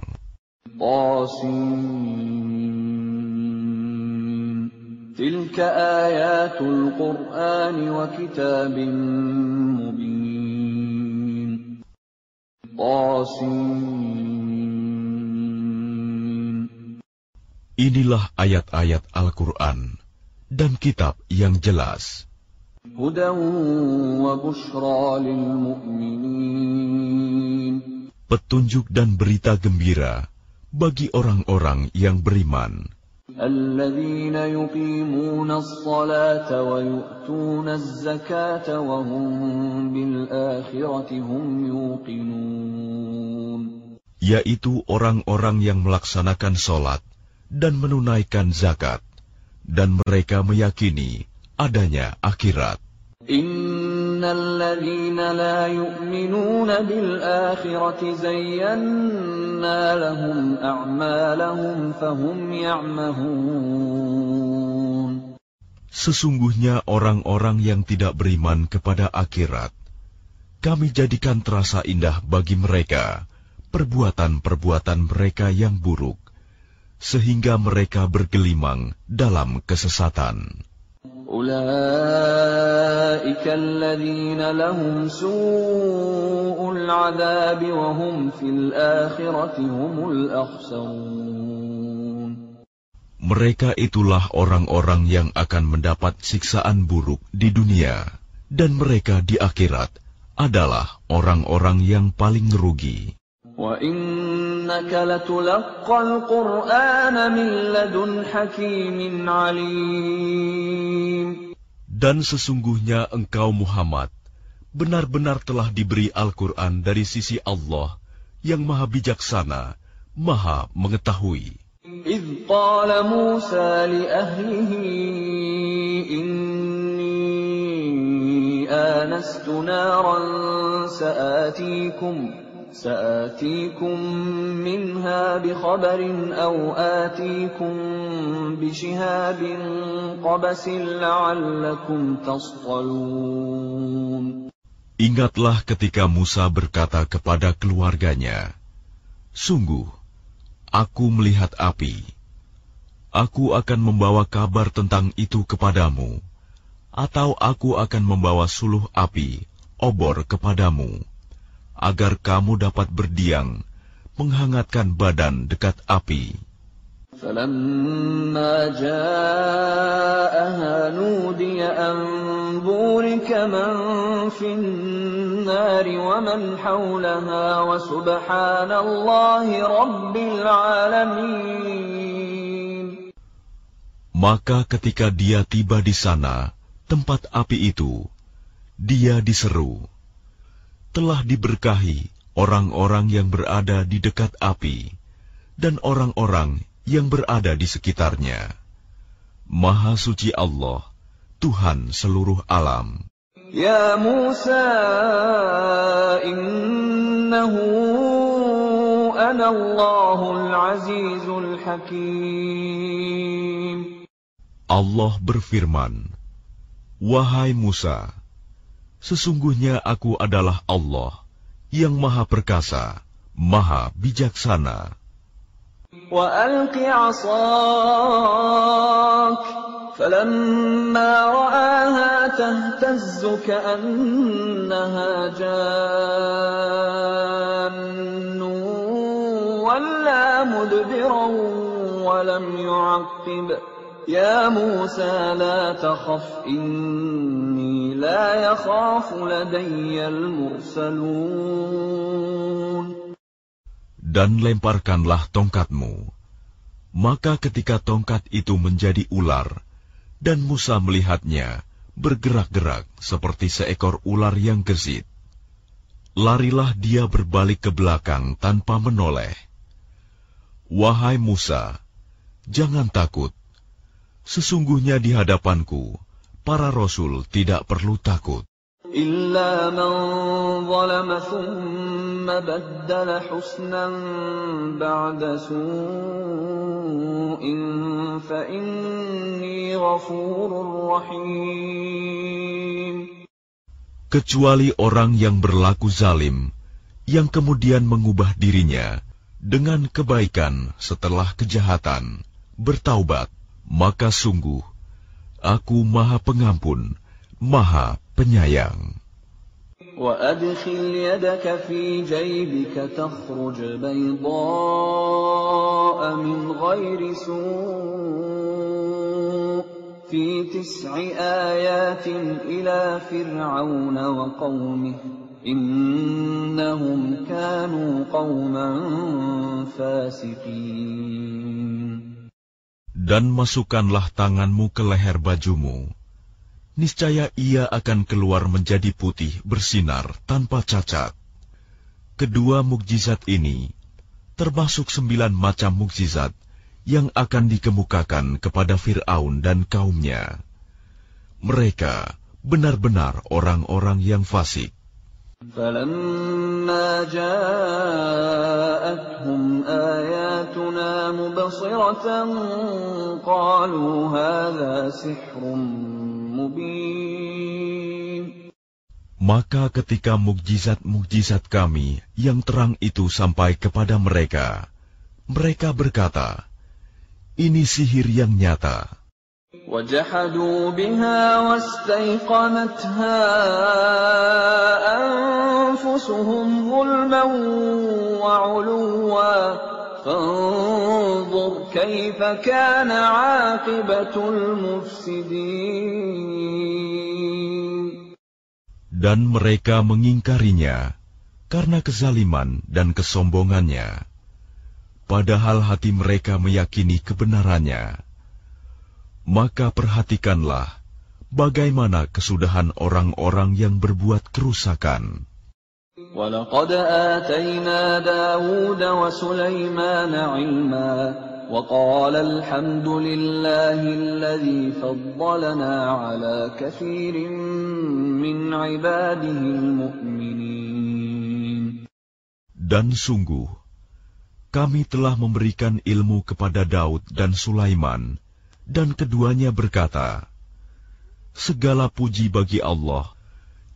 Qasim. Tilka ayatul Qur'an wa kitabim mubin. Qasim. Inilah ayat-ayat Al-Quran dan kitab yang jelas. Petunjuk dan berita gembira bagi orang-orang yang beriman. Yaitu orang-orang yang melaksanakan sholat dan menunaikan zakat, dan mereka meyakini adanya akhirat. Innal ladzina la yu'minuna bil akhirati zayyana lahum a'malahum fahum ya'mahun. Sesungguhnya orang-orang yang tidak beriman kepada akhirat, kami jadikan terasa indah bagi mereka perbuatan-perbuatan mereka yang buruk, sehingga mereka bergelimang dalam kesesatan. Ulaika alladzina lahum su'ul 'adzabi wa hum fil akhirati humul akhsarun. Mereka itulah orang-orang yang akan mendapat siksaan buruk di dunia, dan mereka di akhirat adalah orang-orang yang paling rugi. Wa innaka latulaqqal Qur'ana min ladun hakimin alim. Dan sesungguhnya engkau Muhammad benar-benar telah diberi Al-Quran dari sisi Allah yang Maha Bijaksana, Maha Mengetahui. إذ قال موسى لأهله إني آنست نارا سآتيكم سآتيكم منها بخبر أو آتيكم بشهاب قبس لعلكم تصطلون. Ingatlah ketika Musa berkata kepada keluarganya, "Sungguh, aku melihat api. Aku akan membawa kabar tentang itu kepadamu, atau aku akan membawa suluh api, obor kepadamu, agar kamu dapat berdiam, menghangatkan badan dekat api." فَلَمَّا جَاءَهَا نُودِيَ أَن بُورِكَ مَن فِي النَّارِ وَمَنْ حَوْلَهَا وَسُبْحَانَ اللَّهِ رَبِّ الْعَالَمِينَ. Maka ketika dia tiba di sana, tempat api itu, dia diseru, "Telah diberkahi orang-orang yang berada di dekat api, dan orang-orang yang berada di sekitarnya. Maha suci Allah, Tuhan seluruh alam." Ya Musa, innahu ana Allahul Azizul Hakim. Allah berfirman, "Wahai Musa, sesungguhnya aku adalah Allah yang Maha Perkasa, Maha Bijaksana." وَأَلْقِ عَصَاكَ فَلَمَّا رَآهَا تَهْتَزُّ كَأَنَّهَا جَانٌّ وَلَّىٰ مُدْبِرًا وَلَمْ يُعَقِّبْ يَا مُوسَىٰ لَا تَخَفْ إِنِّي لَا يَخَافُ لَدَيَّ الْمُرْسَلُونَ. Dan lemparkanlah tongkatmu. Maka ketika tongkat itu menjadi ular, dan Musa melihatnya bergerak-gerak seperti seekor ular yang gesit, larilah dia berbalik ke belakang tanpa menoleh. Wahai Musa, jangan takut. Sesungguhnya di hadapanku, para rasul tidak perlu takut. إِلَّا مَنْ ظَلَمَ ثُمَّ بَدَّلَ حُسْنًا بَعْدَ سُوءٍ فَإِنِّي غَفُورٌ رَحِيمٌ. Kecuali orang yang berlaku zalim, yang kemudian mengubah dirinya dengan kebaikan setelah kejahatan, bertaubat, maka sungguh, aku Maha Pengampun, Maha Penyayang. وَأَدْخِلْ يَدَكَ فِي جَيْبِكَ تَخْرُجْ بَيْضَاءَ مِنْ غَيْرِ سُوءٍ فِي تِسْعِ آيَاتٍ إِلَى فِرْعَوْنَ وَقَوْمِهِ إِنَّهُمْ كَانُوا قَوْمًا فَاسِقِينَ. Dan masukkanlah tanganmu ke leher bajumu. Niscaya ia akan keluar menjadi putih bersinar tanpa cacat. Kedua mukjizat ini termasuk sembilan macam mukjizat yang akan dikemukakan kepada Fir'aun dan kaumnya. Mereka benar-benar orang-orang yang fasik. فَلَمَّا جَاءَتْهُمْ آيَاتُنَا مُبْصِرَةً قَالُوا هَذَا سِحْرٌ مُبِينٌ. Maka ketika mukjizat-mukjizat kami yang terang itu sampai kepada mereka, mereka berkata, "Ini sihir yang nyata." وَجَحَدُوا بِهَا وَاسْتَيْقَنَتْهَا أَنفُسُهُمْ ظُلْمًا وَعُلُوًّا فَانظُرْ كَيْفَ كَانَ عَاقِبَةُ الْمُفْسِدِينَ. Dan mereka mengingkarinya karena kezaliman dan kesombongannya, padahal hati mereka meyakini kebenarannya. Maka perhatikanlah bagaimana kesudahan orang-orang yang berbuat kerusakan. وَلَقَدْ آتَيْنَا دَاوُودَ وَسُلَيْمَانَ عِلْمًا وَقَالَ الْحَمْدُ لِلَّهِ الَّذِي فَضَّلَنَا عَلَى كَثِيرٍ مِّنْ عِبَادِهِ الْمُؤْمِنِينَ. Dan sungguh, kami telah memberikan ilmu kepada Daud dan Sulaiman, dan keduanya berkata, "Segala puji bagi Allah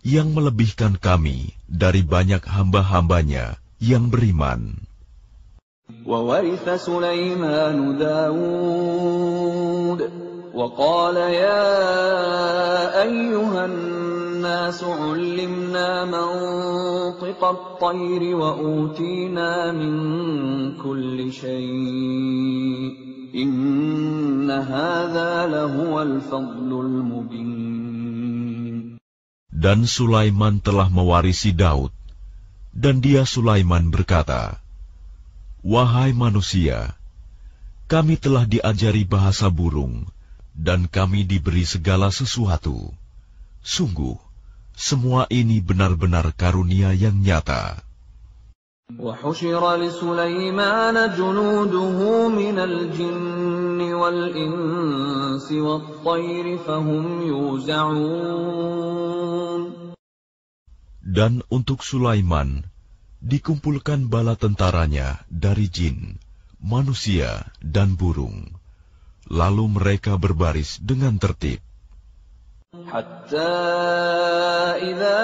yang melebihkan kami dari banyak hamba-hambanya yang beriman. وَوَرِثَ سُلَيْمَانُ دَاوُودَ وَقَالَ يَا أَيُّهَا النَّاسُ عُلِّمْنَا مَنطِقَ الطَّيْرِ وَأُوتِينَا مِنْ كُلِّ شَيْءٍ إِنَّ هَذَا لَهُوَ الْفَضْلُ الْمُبِينُ. Dan Sulaiman telah mewarisi Daud, dan dia Sulaiman berkata, "Wahai manusia, kami telah diajari bahasa burung, dan kami diberi segala sesuatu. Sungguh, semua ini benar-benar karunia yang nyata." وَحُشِرَ لِسُلَيْمَانَ جُنُودُهُ مِنَ الْجِنِّ وَالْإِنسِ وَالطَّيْرِ فَهُمْ يُوزَعُونَ. Dan untuk Sulaiman dikumpulkan bala tentaranya dari jin, manusia, dan burung. Lalu mereka berbaris dengan tertib. حتى إذا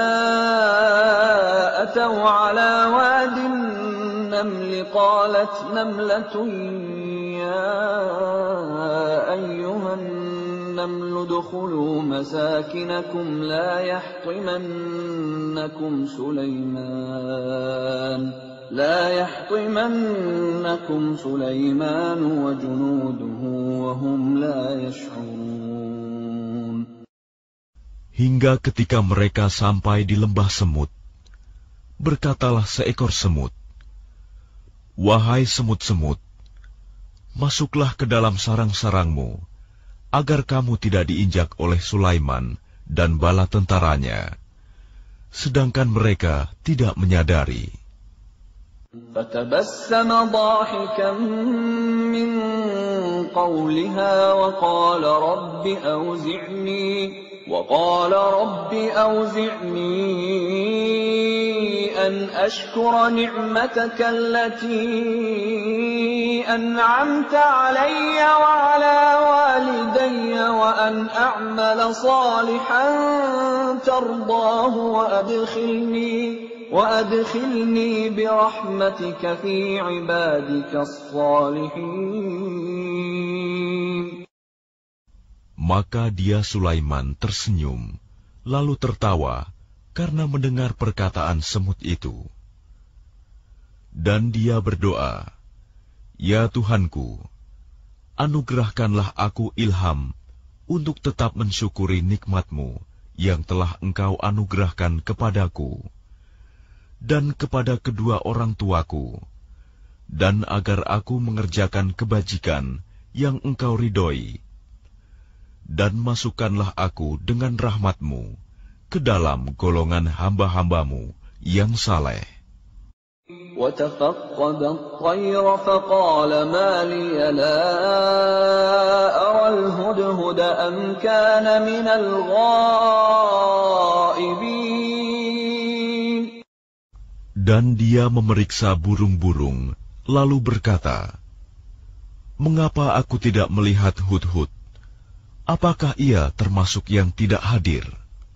أتوا على واد النمل قالت نملة يا أيها النمل ادخلوا مساكنكم لا يحطمنكم سليمان لا يحطمنكم سليمان وجنوده وهم لا يشعرون. Hingga ketika mereka sampai di lembah semut, berkatalah seekor semut, "Wahai semut-semut, masuklah ke dalam sarang-sarangmu, agar kamu tidak diinjak oleh Sulaiman dan bala tentaranya." Sedangkan mereka tidak menyadari. فَتَبَسَّمَ ضَاحِكًا مِّن قَوْلِهَا وَقَالَ رَبِّ أَوْزِعْنِي وَقَالَ رَبِّ أَوْزِعْنِي أَنْ أَشْكُرَ نِعْمَتَكَ الَّتِي أَنْعَمْتَ عَلَيَّ وَعَلَى وَالِدَيَّ وَأَنْ أَعْمَلَ صَالِحًا تَرْضَاهُ وَأَدْخِلْنِي وَأَدْخِلْنِي بِرَحْمَتِكَ فِي عِبَادِكَ الصَّالِحِينَ. Maka dia Sulaiman tersenyum, lalu tertawa karena mendengar perkataan semut itu. Dan dia berdoa, "Ya Tuhanku, anugerahkanlah aku ilham untuk tetap mensyukuri nikmat-Mu yang telah Engkau anugerahkan kepadaku dan kepada kedua orang tuaku, dan agar aku mengerjakan kebajikan yang Engkau ridhoi. Dan masukkanlah aku dengan rahmat-Mu ke dalam golongan hamba-hamba-Mu yang saleh." وَتَفَقَّدَ الطَّيْرَ فَقَالَ مَا لِيَ لَا أَرَى الْهُدْهُدَ أَمْ كَانَ مِنَ الْغَائِبِينَ. Dan dia memeriksa burung-burung, lalu berkata, "Mengapa aku tidak melihat hudhud? Apakah ia termasuk yang tidak hadir?"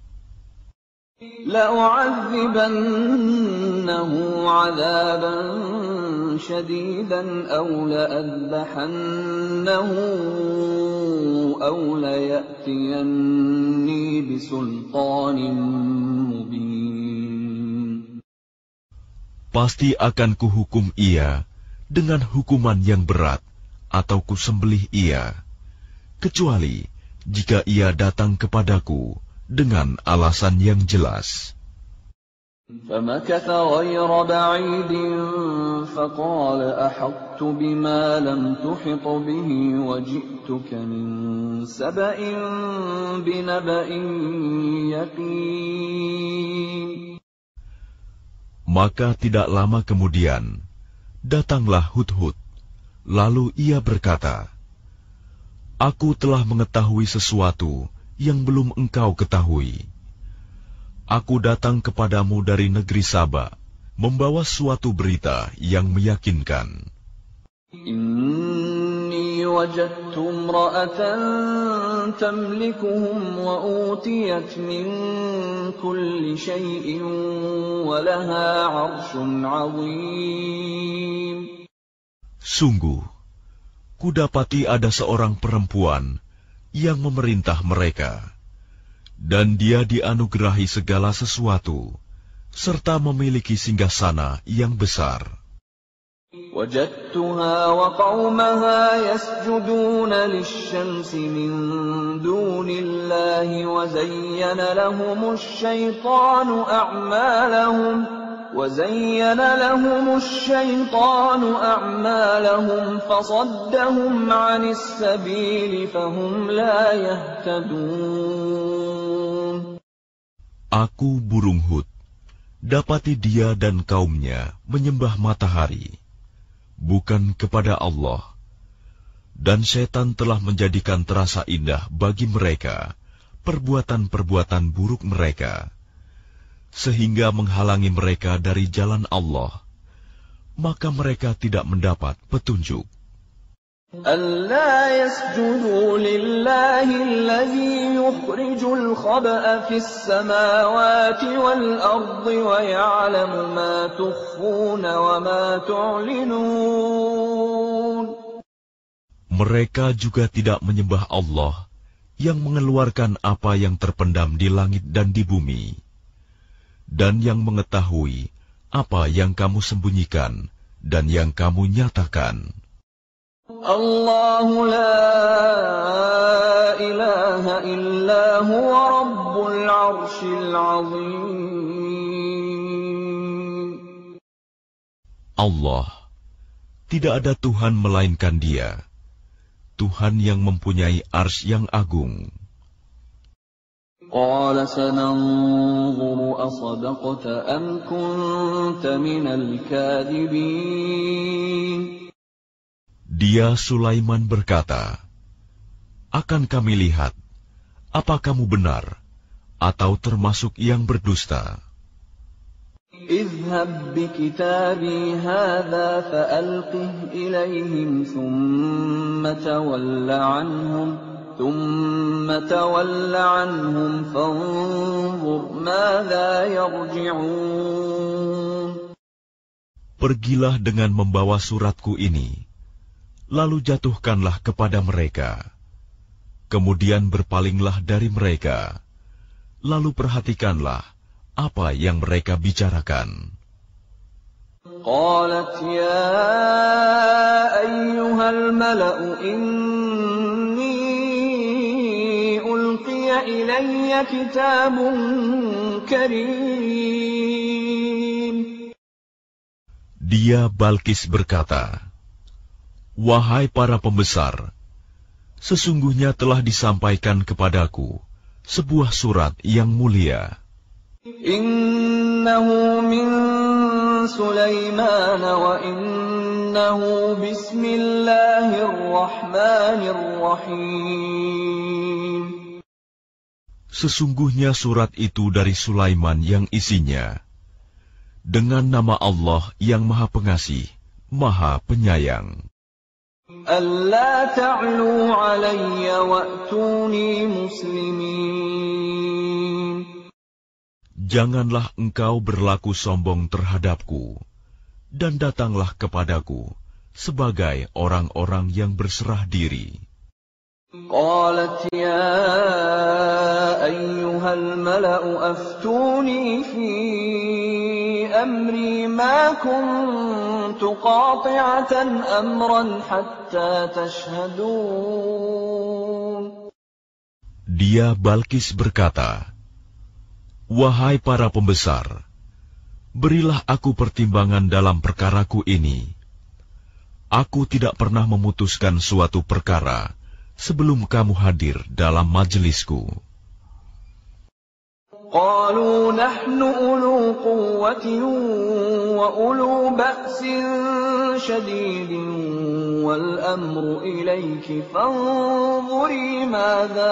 لَأُعَذِّبَنَّهُ عَذَابًا شَدِيدًا أَوْ لَأَذْبَحَنَّهُ أَوْ لَيَأْتِيَنِّي بِسُلْطَانٍ مُبِينٍ. Pasti akan kuhukum ia dengan hukuman yang berat, atau kusembelih ia, kecuali jika ia datang kepadaku dengan alasan yang jelas. فَمَكَثَ غَيْرَ بَعِيدٍ فَقَالَ أَحَطتُ بِمَا لَمْ تُحِطْ بِهِ وَجِئْتُكَ مِنْ سَبَإٍ بِنَبَإٍ يَقِينٍ. Maka tidak lama kemudian datanglah Hudhud, lalu ia berkata, "Aku telah mengetahui sesuatu yang belum engkau ketahui. Aku datang kepadamu dari negeri Saba, membawa suatu berita yang meyakinkan. Inni وجدت امرأة تملكهم وأوتيت من كل شيء ولها عرش عظيم. Sungguh, kudapati ada seorang perempuan yang memerintah mereka, dan dia dianugerahi segala sesuatu, serta memiliki singgasana yang besar. وجدتها وقومها يسجدون للشمس من دون الله وزين لهم الشيطان أعمالهم وزين لهم الشيطان أعمالهم فصدهم عن السبيل فهم لا يهتدون. Aku burung Hud, dapati dia dan kaumnya menyembah matahari, bukan kepada Allah, dan setan telah menjadikan terasa indah bagi mereka perbuatan-perbuatan buruk mereka, sehingga menghalangi mereka dari jalan Allah, maka mereka tidak mendapat petunjuk. أَلَّا يَسْجُدُوا لِلَّهِ الَّذِي يُخْرِجُ الْخَبْءَ فِي السَّمَاوَاتِ وَالْأَرْضِ وَيَعْلَمُ مَا تُخْفُونَ وَمَا تُعْلِنُونَ. Mereka juga tidak menyembah Allah yang mengeluarkan apa yang terpendam di langit dan di bumi, dan yang mengetahui apa yang kamu sembunyikan dan yang kamu nyatakan. الله لا إله إلا هو رب العرش العظيم. Allah, tidak ada Tuhan melainkan Dia, Tuhan yang mempunyai arsy yang agung. قال سننظر أصدقت أم كنت من الكاذبين. Dia Sulaiman berkata, akan kami lihat, apa kamu benar, atau termasuk yang berdusta. اذهب بكتابي هذا فألقه إليهم ثم تول عنهم ثم تول عنهم فانظر ماذا يرجعون. Pergilah dengan membawa suratku ini, lalu jatuhkanlah kepada mereka. Kemudian berpalinglah dari mereka, lalu perhatikanlah apa yang mereka bicarakan. قالت يا أيها الملأ إني ألقي إلي كتاب كريم. Dia Balkis berkata, wahai para pembesar, sesungguhnya telah disampaikan kepadaku sebuah surat yang mulia. Innahu min Sulaiman wa innahu bismillahirrahmanirrahim. Sesungguhnya surat itu dari Sulaiman yang isinya dengan nama Allah yang Maha Pengasih, Maha Penyayang. أَلَّا تَعْلُوا عَلَيَّ وَأْتُونِي مُسْلِمِينَ. Janganlah engkau berlaku sombong terhadapku, dan datanglah kepadaku sebagai orang-orang yang berserah diri. قالت يا أيها الملأ أفتوني في أمري ما كنت قاطعة أمرا حتى تشهدون. Dia Balkis berkata, wahai para pembesar, berilah aku pertimbangan dalam perkaraku ini. Aku tidak pernah memutuskan suatu perkara sebelum kamu hadir dalam majelisku. قالوا نحن أولو قوة وأولو بأس شديد والأمر إليك فانظري ماذا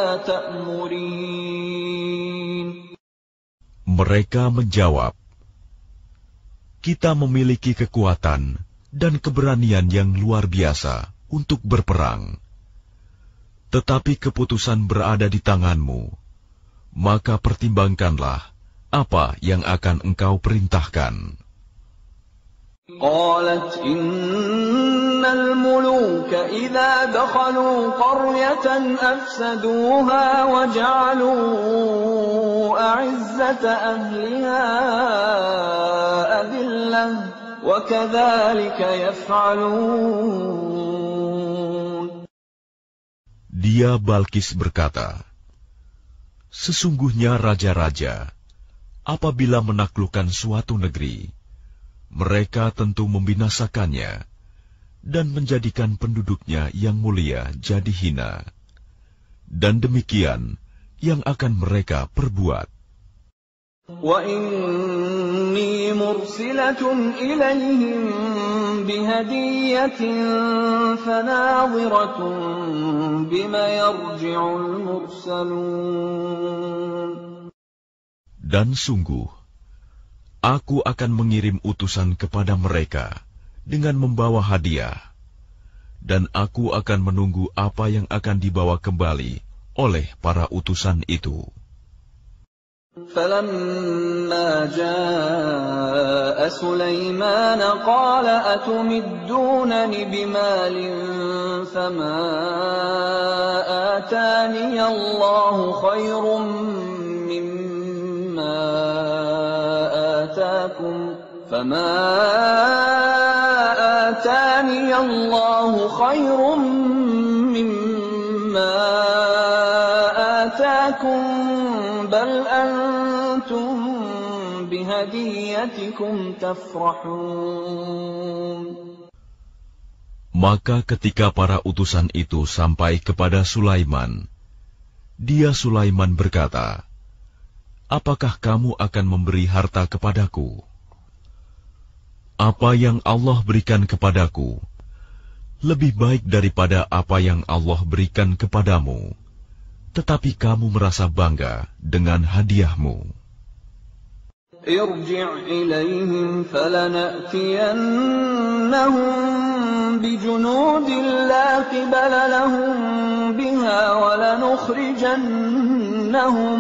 تأمرين. Mereka menjawab, kita memiliki kekuatan dan keberanian yang luar biasa untuk berperang. Tetapi keputusan berada di tanganmu, maka pertimbangkanlah apa yang akan engkau perintahkan. قالت إن الملوك إذا دخلوا قرية أفسدوها وجعلوا أعزة أهلها أذلة وكذلك يفعلون. Dia Balkis berkata, sesungguhnya raja-raja, apabila menaklukkan suatu negeri, mereka tentu membinasakannya dan menjadikan penduduknya yang mulia jadi hina. Dan demikian yang akan mereka perbuat. وَإِنِّي مُرْسِلَةٌ إِلَيْهِمْ بِهَدِيَّةٍ فَنَاظِرَةٌ بِمَ يَرْجِعُ الْمُرْسَلُونَ. Dan sungguh, aku akan mengirim utusan kepada mereka dengan membawa hadiah, dan aku akan menunggu apa yang akan dibawa kembali oleh para utusan itu. فَلَمَّا جَاءَ سُلَيْمَانَ قَالَ أَتُمِدُّونَنِ بِمَالٍ فَمَا آتَانِيَ اللَّهُ خَيْرٌ مِّمَّا آتَاكُمْ فَمَا آتَانِيَ اللَّهُ خَيْرٌ مِّمَّا آتَاكُمْ بَلْ أَنْتُمْ بِهَدِيَّتِكُمْ تَفْرَحُونَ. Maka ketika para utusan itu sampai kepada Sulaiman, dia Sulaiman berkata, apakah kamu akan memberi harta kepadaku? Apa yang Allah berikan kepadaku lebih baik daripada apa yang Allah berikan kepadamu, tetapi kamu merasa bangga dengan hadiahmu. Irji' ilaihim falana'tiyannahum bijunudin la qibala lahum biha walanukhrijannahum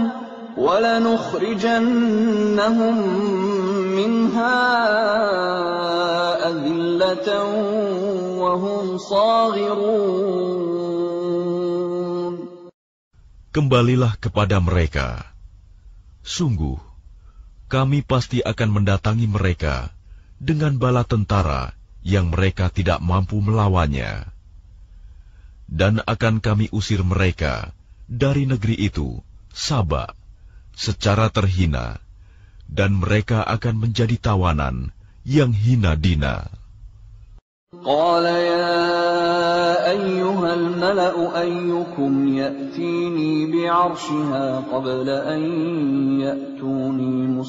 walanukhrijannahum minha adillatan wa hum saghirun. Kembalilah kepada mereka. Sungguh, kami pasti akan mendatangi mereka dengan bala tentara yang mereka tidak mampu melawannya. Dan akan kami usir mereka dari negeri itu, Saba, secara terhina, dan mereka akan menjadi tawanan yang hina dina. قال يا أيها الملأ أيكم يأتيني بعرشها قبل أن يأتوني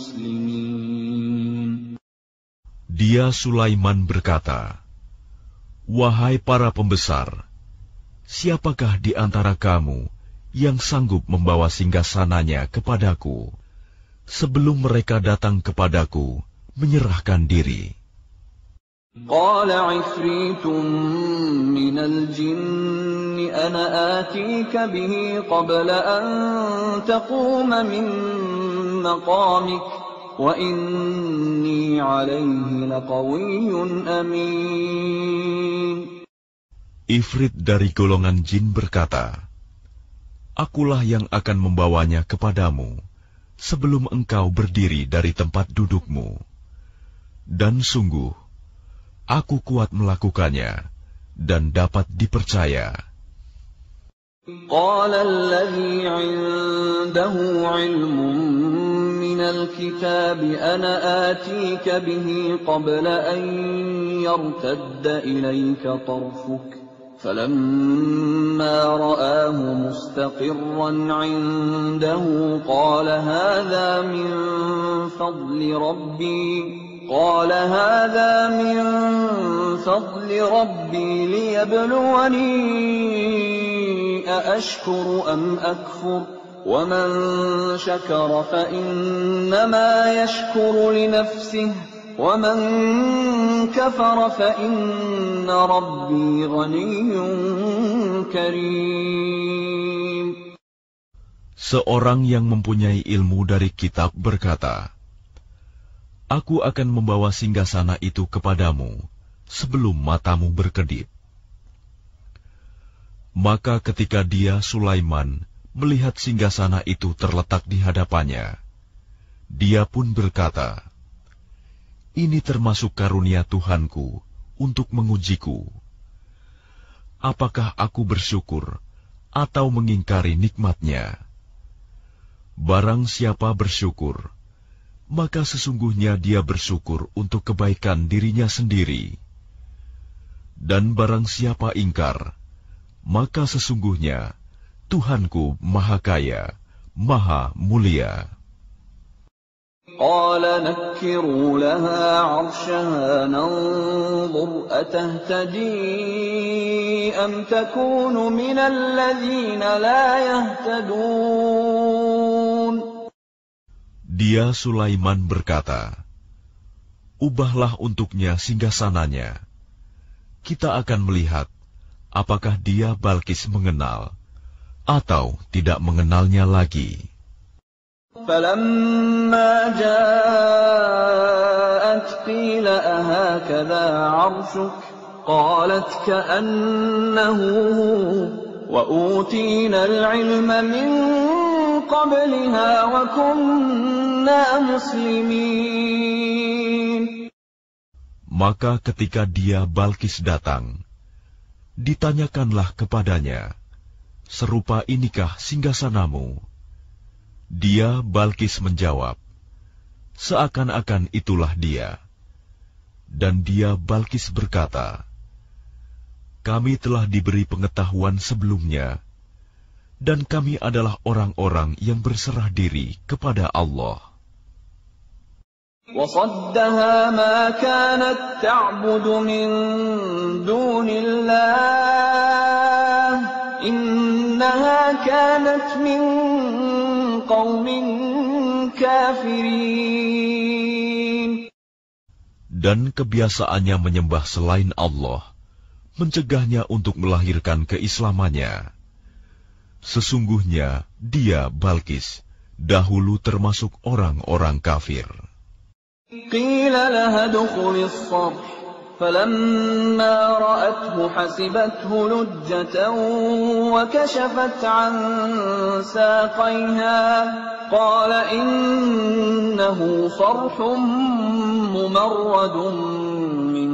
مسلمين. Dia Sulaiman berkata, wahai para pembesar, siapakah di antara kamu yang sanggup membawa singgasananya kepadaku sebelum mereka datang kepadaku menyerahkan diri? قال عفريت من الجن أنا آتيك به قبل أن تقوم من مقامك وإني عليه لقوي أمين. Ifrit dari golongan jin berkata, akulah yang akan membawanya kepadamu sebelum engkau berdiri dari tempat dudukmu. Dan sungguh, aku kuat melakukannya dan dapat dipercaya. قال الذي عنده علم من الكتاب أنا آتيك به قبل أن يرتد إليك طرفك فلما رآه مستقرا عنده قال هذا من فضل ربي قال هذا من فضل ربي ليبلوني أأشكر أم أكفر ومن شكر فإنما يشكر لنفسه وَمَنْ كَفَرَ فَإِنَّ رَبِّي غَنِيٌّ كَرِيمٌ. Seorang yang mempunyai ilmu dari kitab berkata, Aku akan membawa singgasana itu kepadamu sebelum matamu berkedip. Maka ketika dia, Sulaiman, melihat singgasana itu terletak di hadapannya, dia pun berkata, Ini termasuk karunia Tuhanku untuk mengujiku. Apakah aku bersyukur atau mengingkari nikmatnya? Barang siapa bersyukur, maka sesungguhnya dia bersyukur untuk kebaikan dirinya sendiri. Dan barang siapa ingkar, maka sesungguhnya Tuhanku Maha Kaya, Maha Mulia. قال نكروا لها عرشها ننظر أتهتدي أم تكون من الذين لا يهتدون. Dia Sulaiman berkata, Ubahlah untuknya singgasananya. Kita akan melihat apakah dia Balkis mengenal atau tidak mengenalnya lagi. فَلَمَّا جَاءَتْ قِيلَ أَهَكَذَا عَرْشُكَ قَالَتْ كَأَنَّهُ هُوَ وَأُوتِينَا الْعِلْمَ مِنْ قَبْلِهَا وَكُنَّا مُسْلِمِينَ. Maka ketika dia Balkis datang, ditanyakanlah kepadanya, Serupa inikah singgasanamu? Dia Balkis menjawab, Seakan-akan itulah dia. Dan dia Balkis berkata, Kami telah diberi pengetahuan sebelumnya, dan kami adalah orang-orang yang berserah diri kepada Allah. وَصَدَّهَا مَا كَانَتْ تَعْبُدُ مِن دُونِ اللَّهِ إِنَّهَا كَانَتْ مِن قَوْمٍ كَافِرِينَ. Dan kebiasaannya menyembah selain Allah mencegahnya untuk melahirkan keislamannya. Sesungguhnya dia Balkis dahulu termasuk orang-orang kafir. قِيلَ لَهَا ادْخُلِي الصَّرْحَ فَلَمَّا رَأَتْهُ حَسِبَتْهُ لُجَّةً وَكَشَفَتْ عَن سَاقَيْهَا قَالَ إِنَّهُ صَرْحٌ مُّمَرَّدٌ مِّن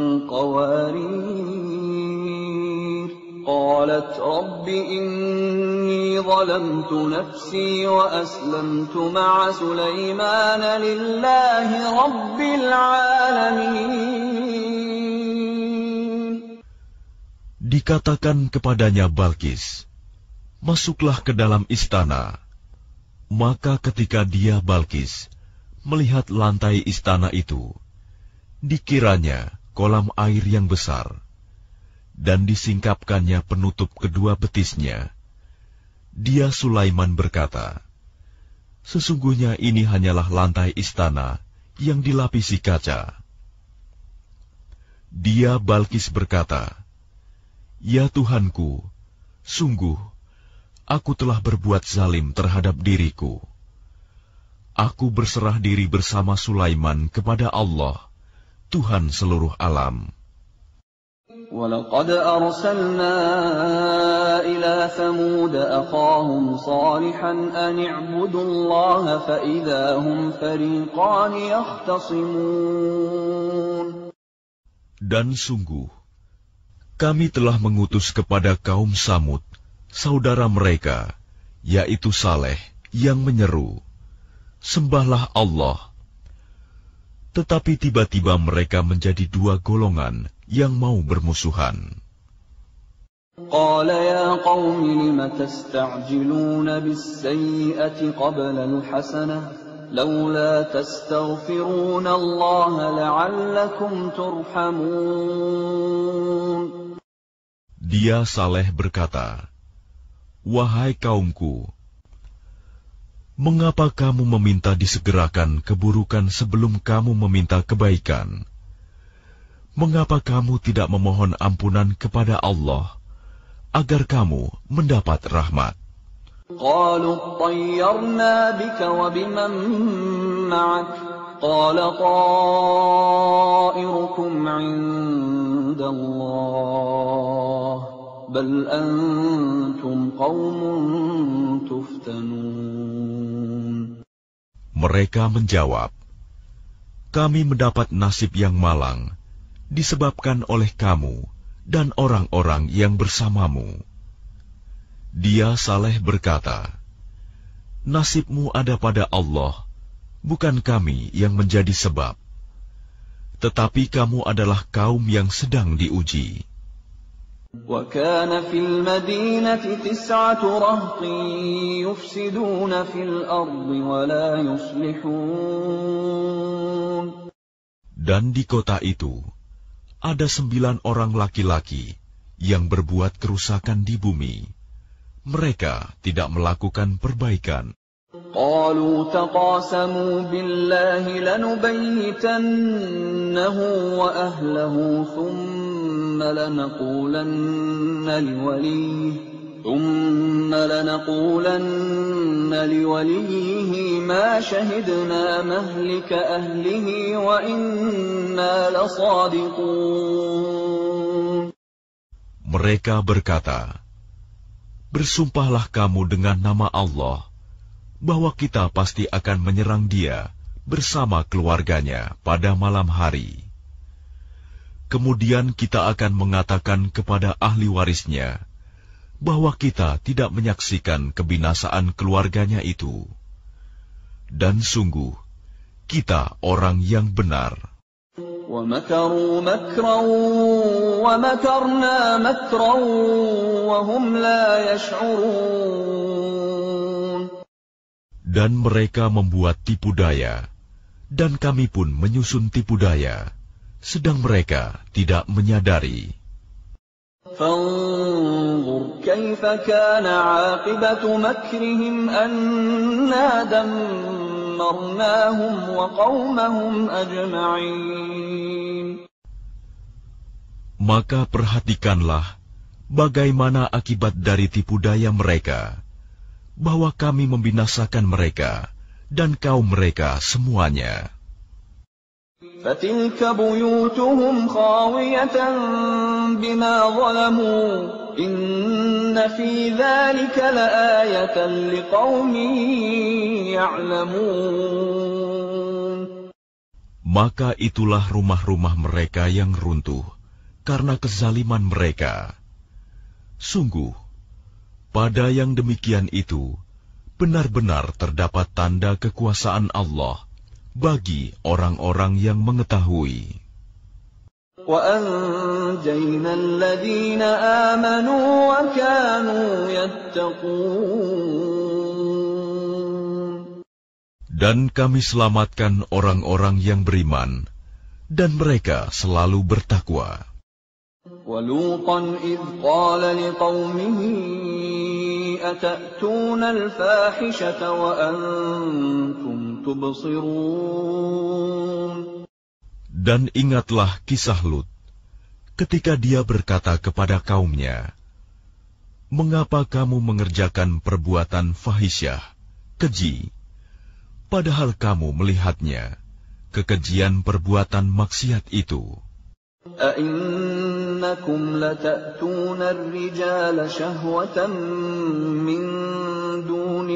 قَوَارِيرَ قَالَتْ رَبِّ إِنِّي ظَلَمْتُ نَفْسِي وَأَسْلَمْتُ مَعَ سُلَيْمَانَ لِلَّهِ رَبِّ الْعَالَمِينَ. Dikatakan kepadanya Balkis, Masuklah ke dalam istana. Maka ketika dia Balkis melihat lantai istana itu, dikiranya kolam air yang besar, dan disingkapkannya penutup kedua betisnya. Dia Sulaiman berkata, Sesungguhnya ini hanyalah lantai istana yang dilapisi kaca. Dia Balkis berkata, Ya Tuhanku, sungguh, aku telah berbuat zalim terhadap diriku. Aku berserah diri bersama Sulaiman kepada Allah, Tuhan seluruh alam. وَلَقَدْ أَرْسَلْنَا إِلَى ثَمُودَ أَخَاهُمْ صَالِحًا أَنِ اعْبُدُوا اللَّهَ فَإِذَا هُمْ فَرِيقَانِ يَخْتَصِمُونَ. Dan sungguh, kami telah mengutus kepada kaum Samud, saudara mereka, yaitu Saleh, yang menyeru, Sembahlah Allah. Tetapi tiba-tiba mereka menjadi dua golongan yang mau bermusuhan. قَالَ يَا قَوْمِ لِمَ تَسْتَعْجِلُونَ بِالسَّيِّئَةِ قَبْلَ الْحَسَنَةِ لَوْلَا تَسْتَغْفِرُونَ اللَّهَ لَعَلَّكُمْ تُرْحَمُونَ. Dia Saleh berkata, Wahai kaumku, Mengapa kamu meminta disegerakan keburukan sebelum kamu meminta kebaikan? Mengapa kamu tidak memohon ampunan kepada Allah agar kamu mendapat rahmat? قالوا اطيرنا بك وبمن معك قال طائركم عند الله بل أنتم قوم تفتنون. Mereka menjawab, kami mendapat nasib yang malang disebabkan oleh kamu dan orang-orang yang bersamamu. Dia Saleh berkata, nasibmu ada pada Allah, bukan kami yang menjadi sebab. Tetapi kamu adalah kaum yang sedang diuji. وَكَانَ فِي الْمَدِينَةِ تِسْعَةُ رَهْطٍ يُفْسِدُونَ فِي الْأَرْضِ وَلَا يُصْلِحُونَ. Dan di kota itu ada sembilan orang laki-laki yang berbuat kerusakan di bumi. Mereka tidak melakukan perbaikan. قالوا تقاسموا بالله لنبيتنه وأهله ثم لنقولن لوليه ثم لنقولن لوليه ما شهدنا مهلك أهله وإنا لصادقون. Mereka berkata, bersumpahlah kamu dengan nama Allah bahwa kita pasti akan menyerang dia bersama keluarganya pada malam hari. Kemudian kita akan mengatakan kepada ahli warisnya bahwa kita tidak menyaksikan kebinasaan keluarganya itu. Dan sungguh, kita orang yang benar. وَمَكَرُوا مَكْرًا وَمَكَرْنَا مَكْرًا وَهُمْ لَا يَشْعُرُونَ. Dan mereka membuat tipu daya, dan kami pun menyusun tipu daya, sedang mereka tidak menyadari. فَانظُرْ كَيْفَ كَانَ عَاقِبَةُ مَكْرِهِمْ أَنَّا دَمَّرْنَاهُمْ وَقَوْمَهُمْ أَجْمَعِينَ. Maka perhatikanlah bagaimana akibat dari tipu daya mereka, bahwa kami membinasakan mereka dan kaum mereka semuanya. فَتِلْكَ بُيُوتُهُمْ خَاوِيَةً بِمَا ظَلَمُوا إِنَّ فِي ذَلِكَ لَآيَةً لِقَوْمٍ يَعْلَمُونَ. Maka itulah rumah-rumah mereka yang runtuh karena kezaliman mereka. Sungguh, pada yang demikian itu benar-benar terdapat tanda kekuasaan Allah bagi orang-orang yang mengetahui. وَأَنْجَيْنَا الَّذِينَ آمَنُوا وَكَانُوا يَتَّقُونَ. Dan kami selamatkan orang-orang yang beriman, dan mereka selalu bertakwa. وَلُوطًا إِذْ قَالَ لِقَوْمِهِ أَتَأْتُونَ الْفَاحِشَةَ وَأَنْتُمْ تُبْصِرُونَ. Dan ingatlah kisah Lut, ketika dia berkata kepada kaumnya, mengapa kamu mengerjakan perbuatan fahisyah, keji, padahal kamu melihatnya, kekejian perbuatan maksiat itu. أَإِنَّكُمْ لَتَأْتُونَ الرِّجَالَ شَهْوَةً مِّن دُونِ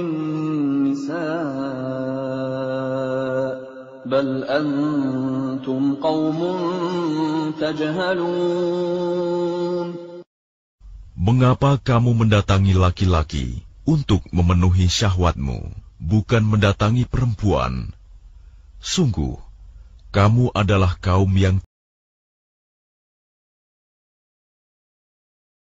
النِّسَاءِ بَلْ أَنْتُمْ قَوْمٌ تَجْهَلُونَ. Mengapa kamu mendatangi laki-laki untuk memenuhi syahwatmu, bukan mendatangi perempuan? Sungguh, kamu adalah kaum yang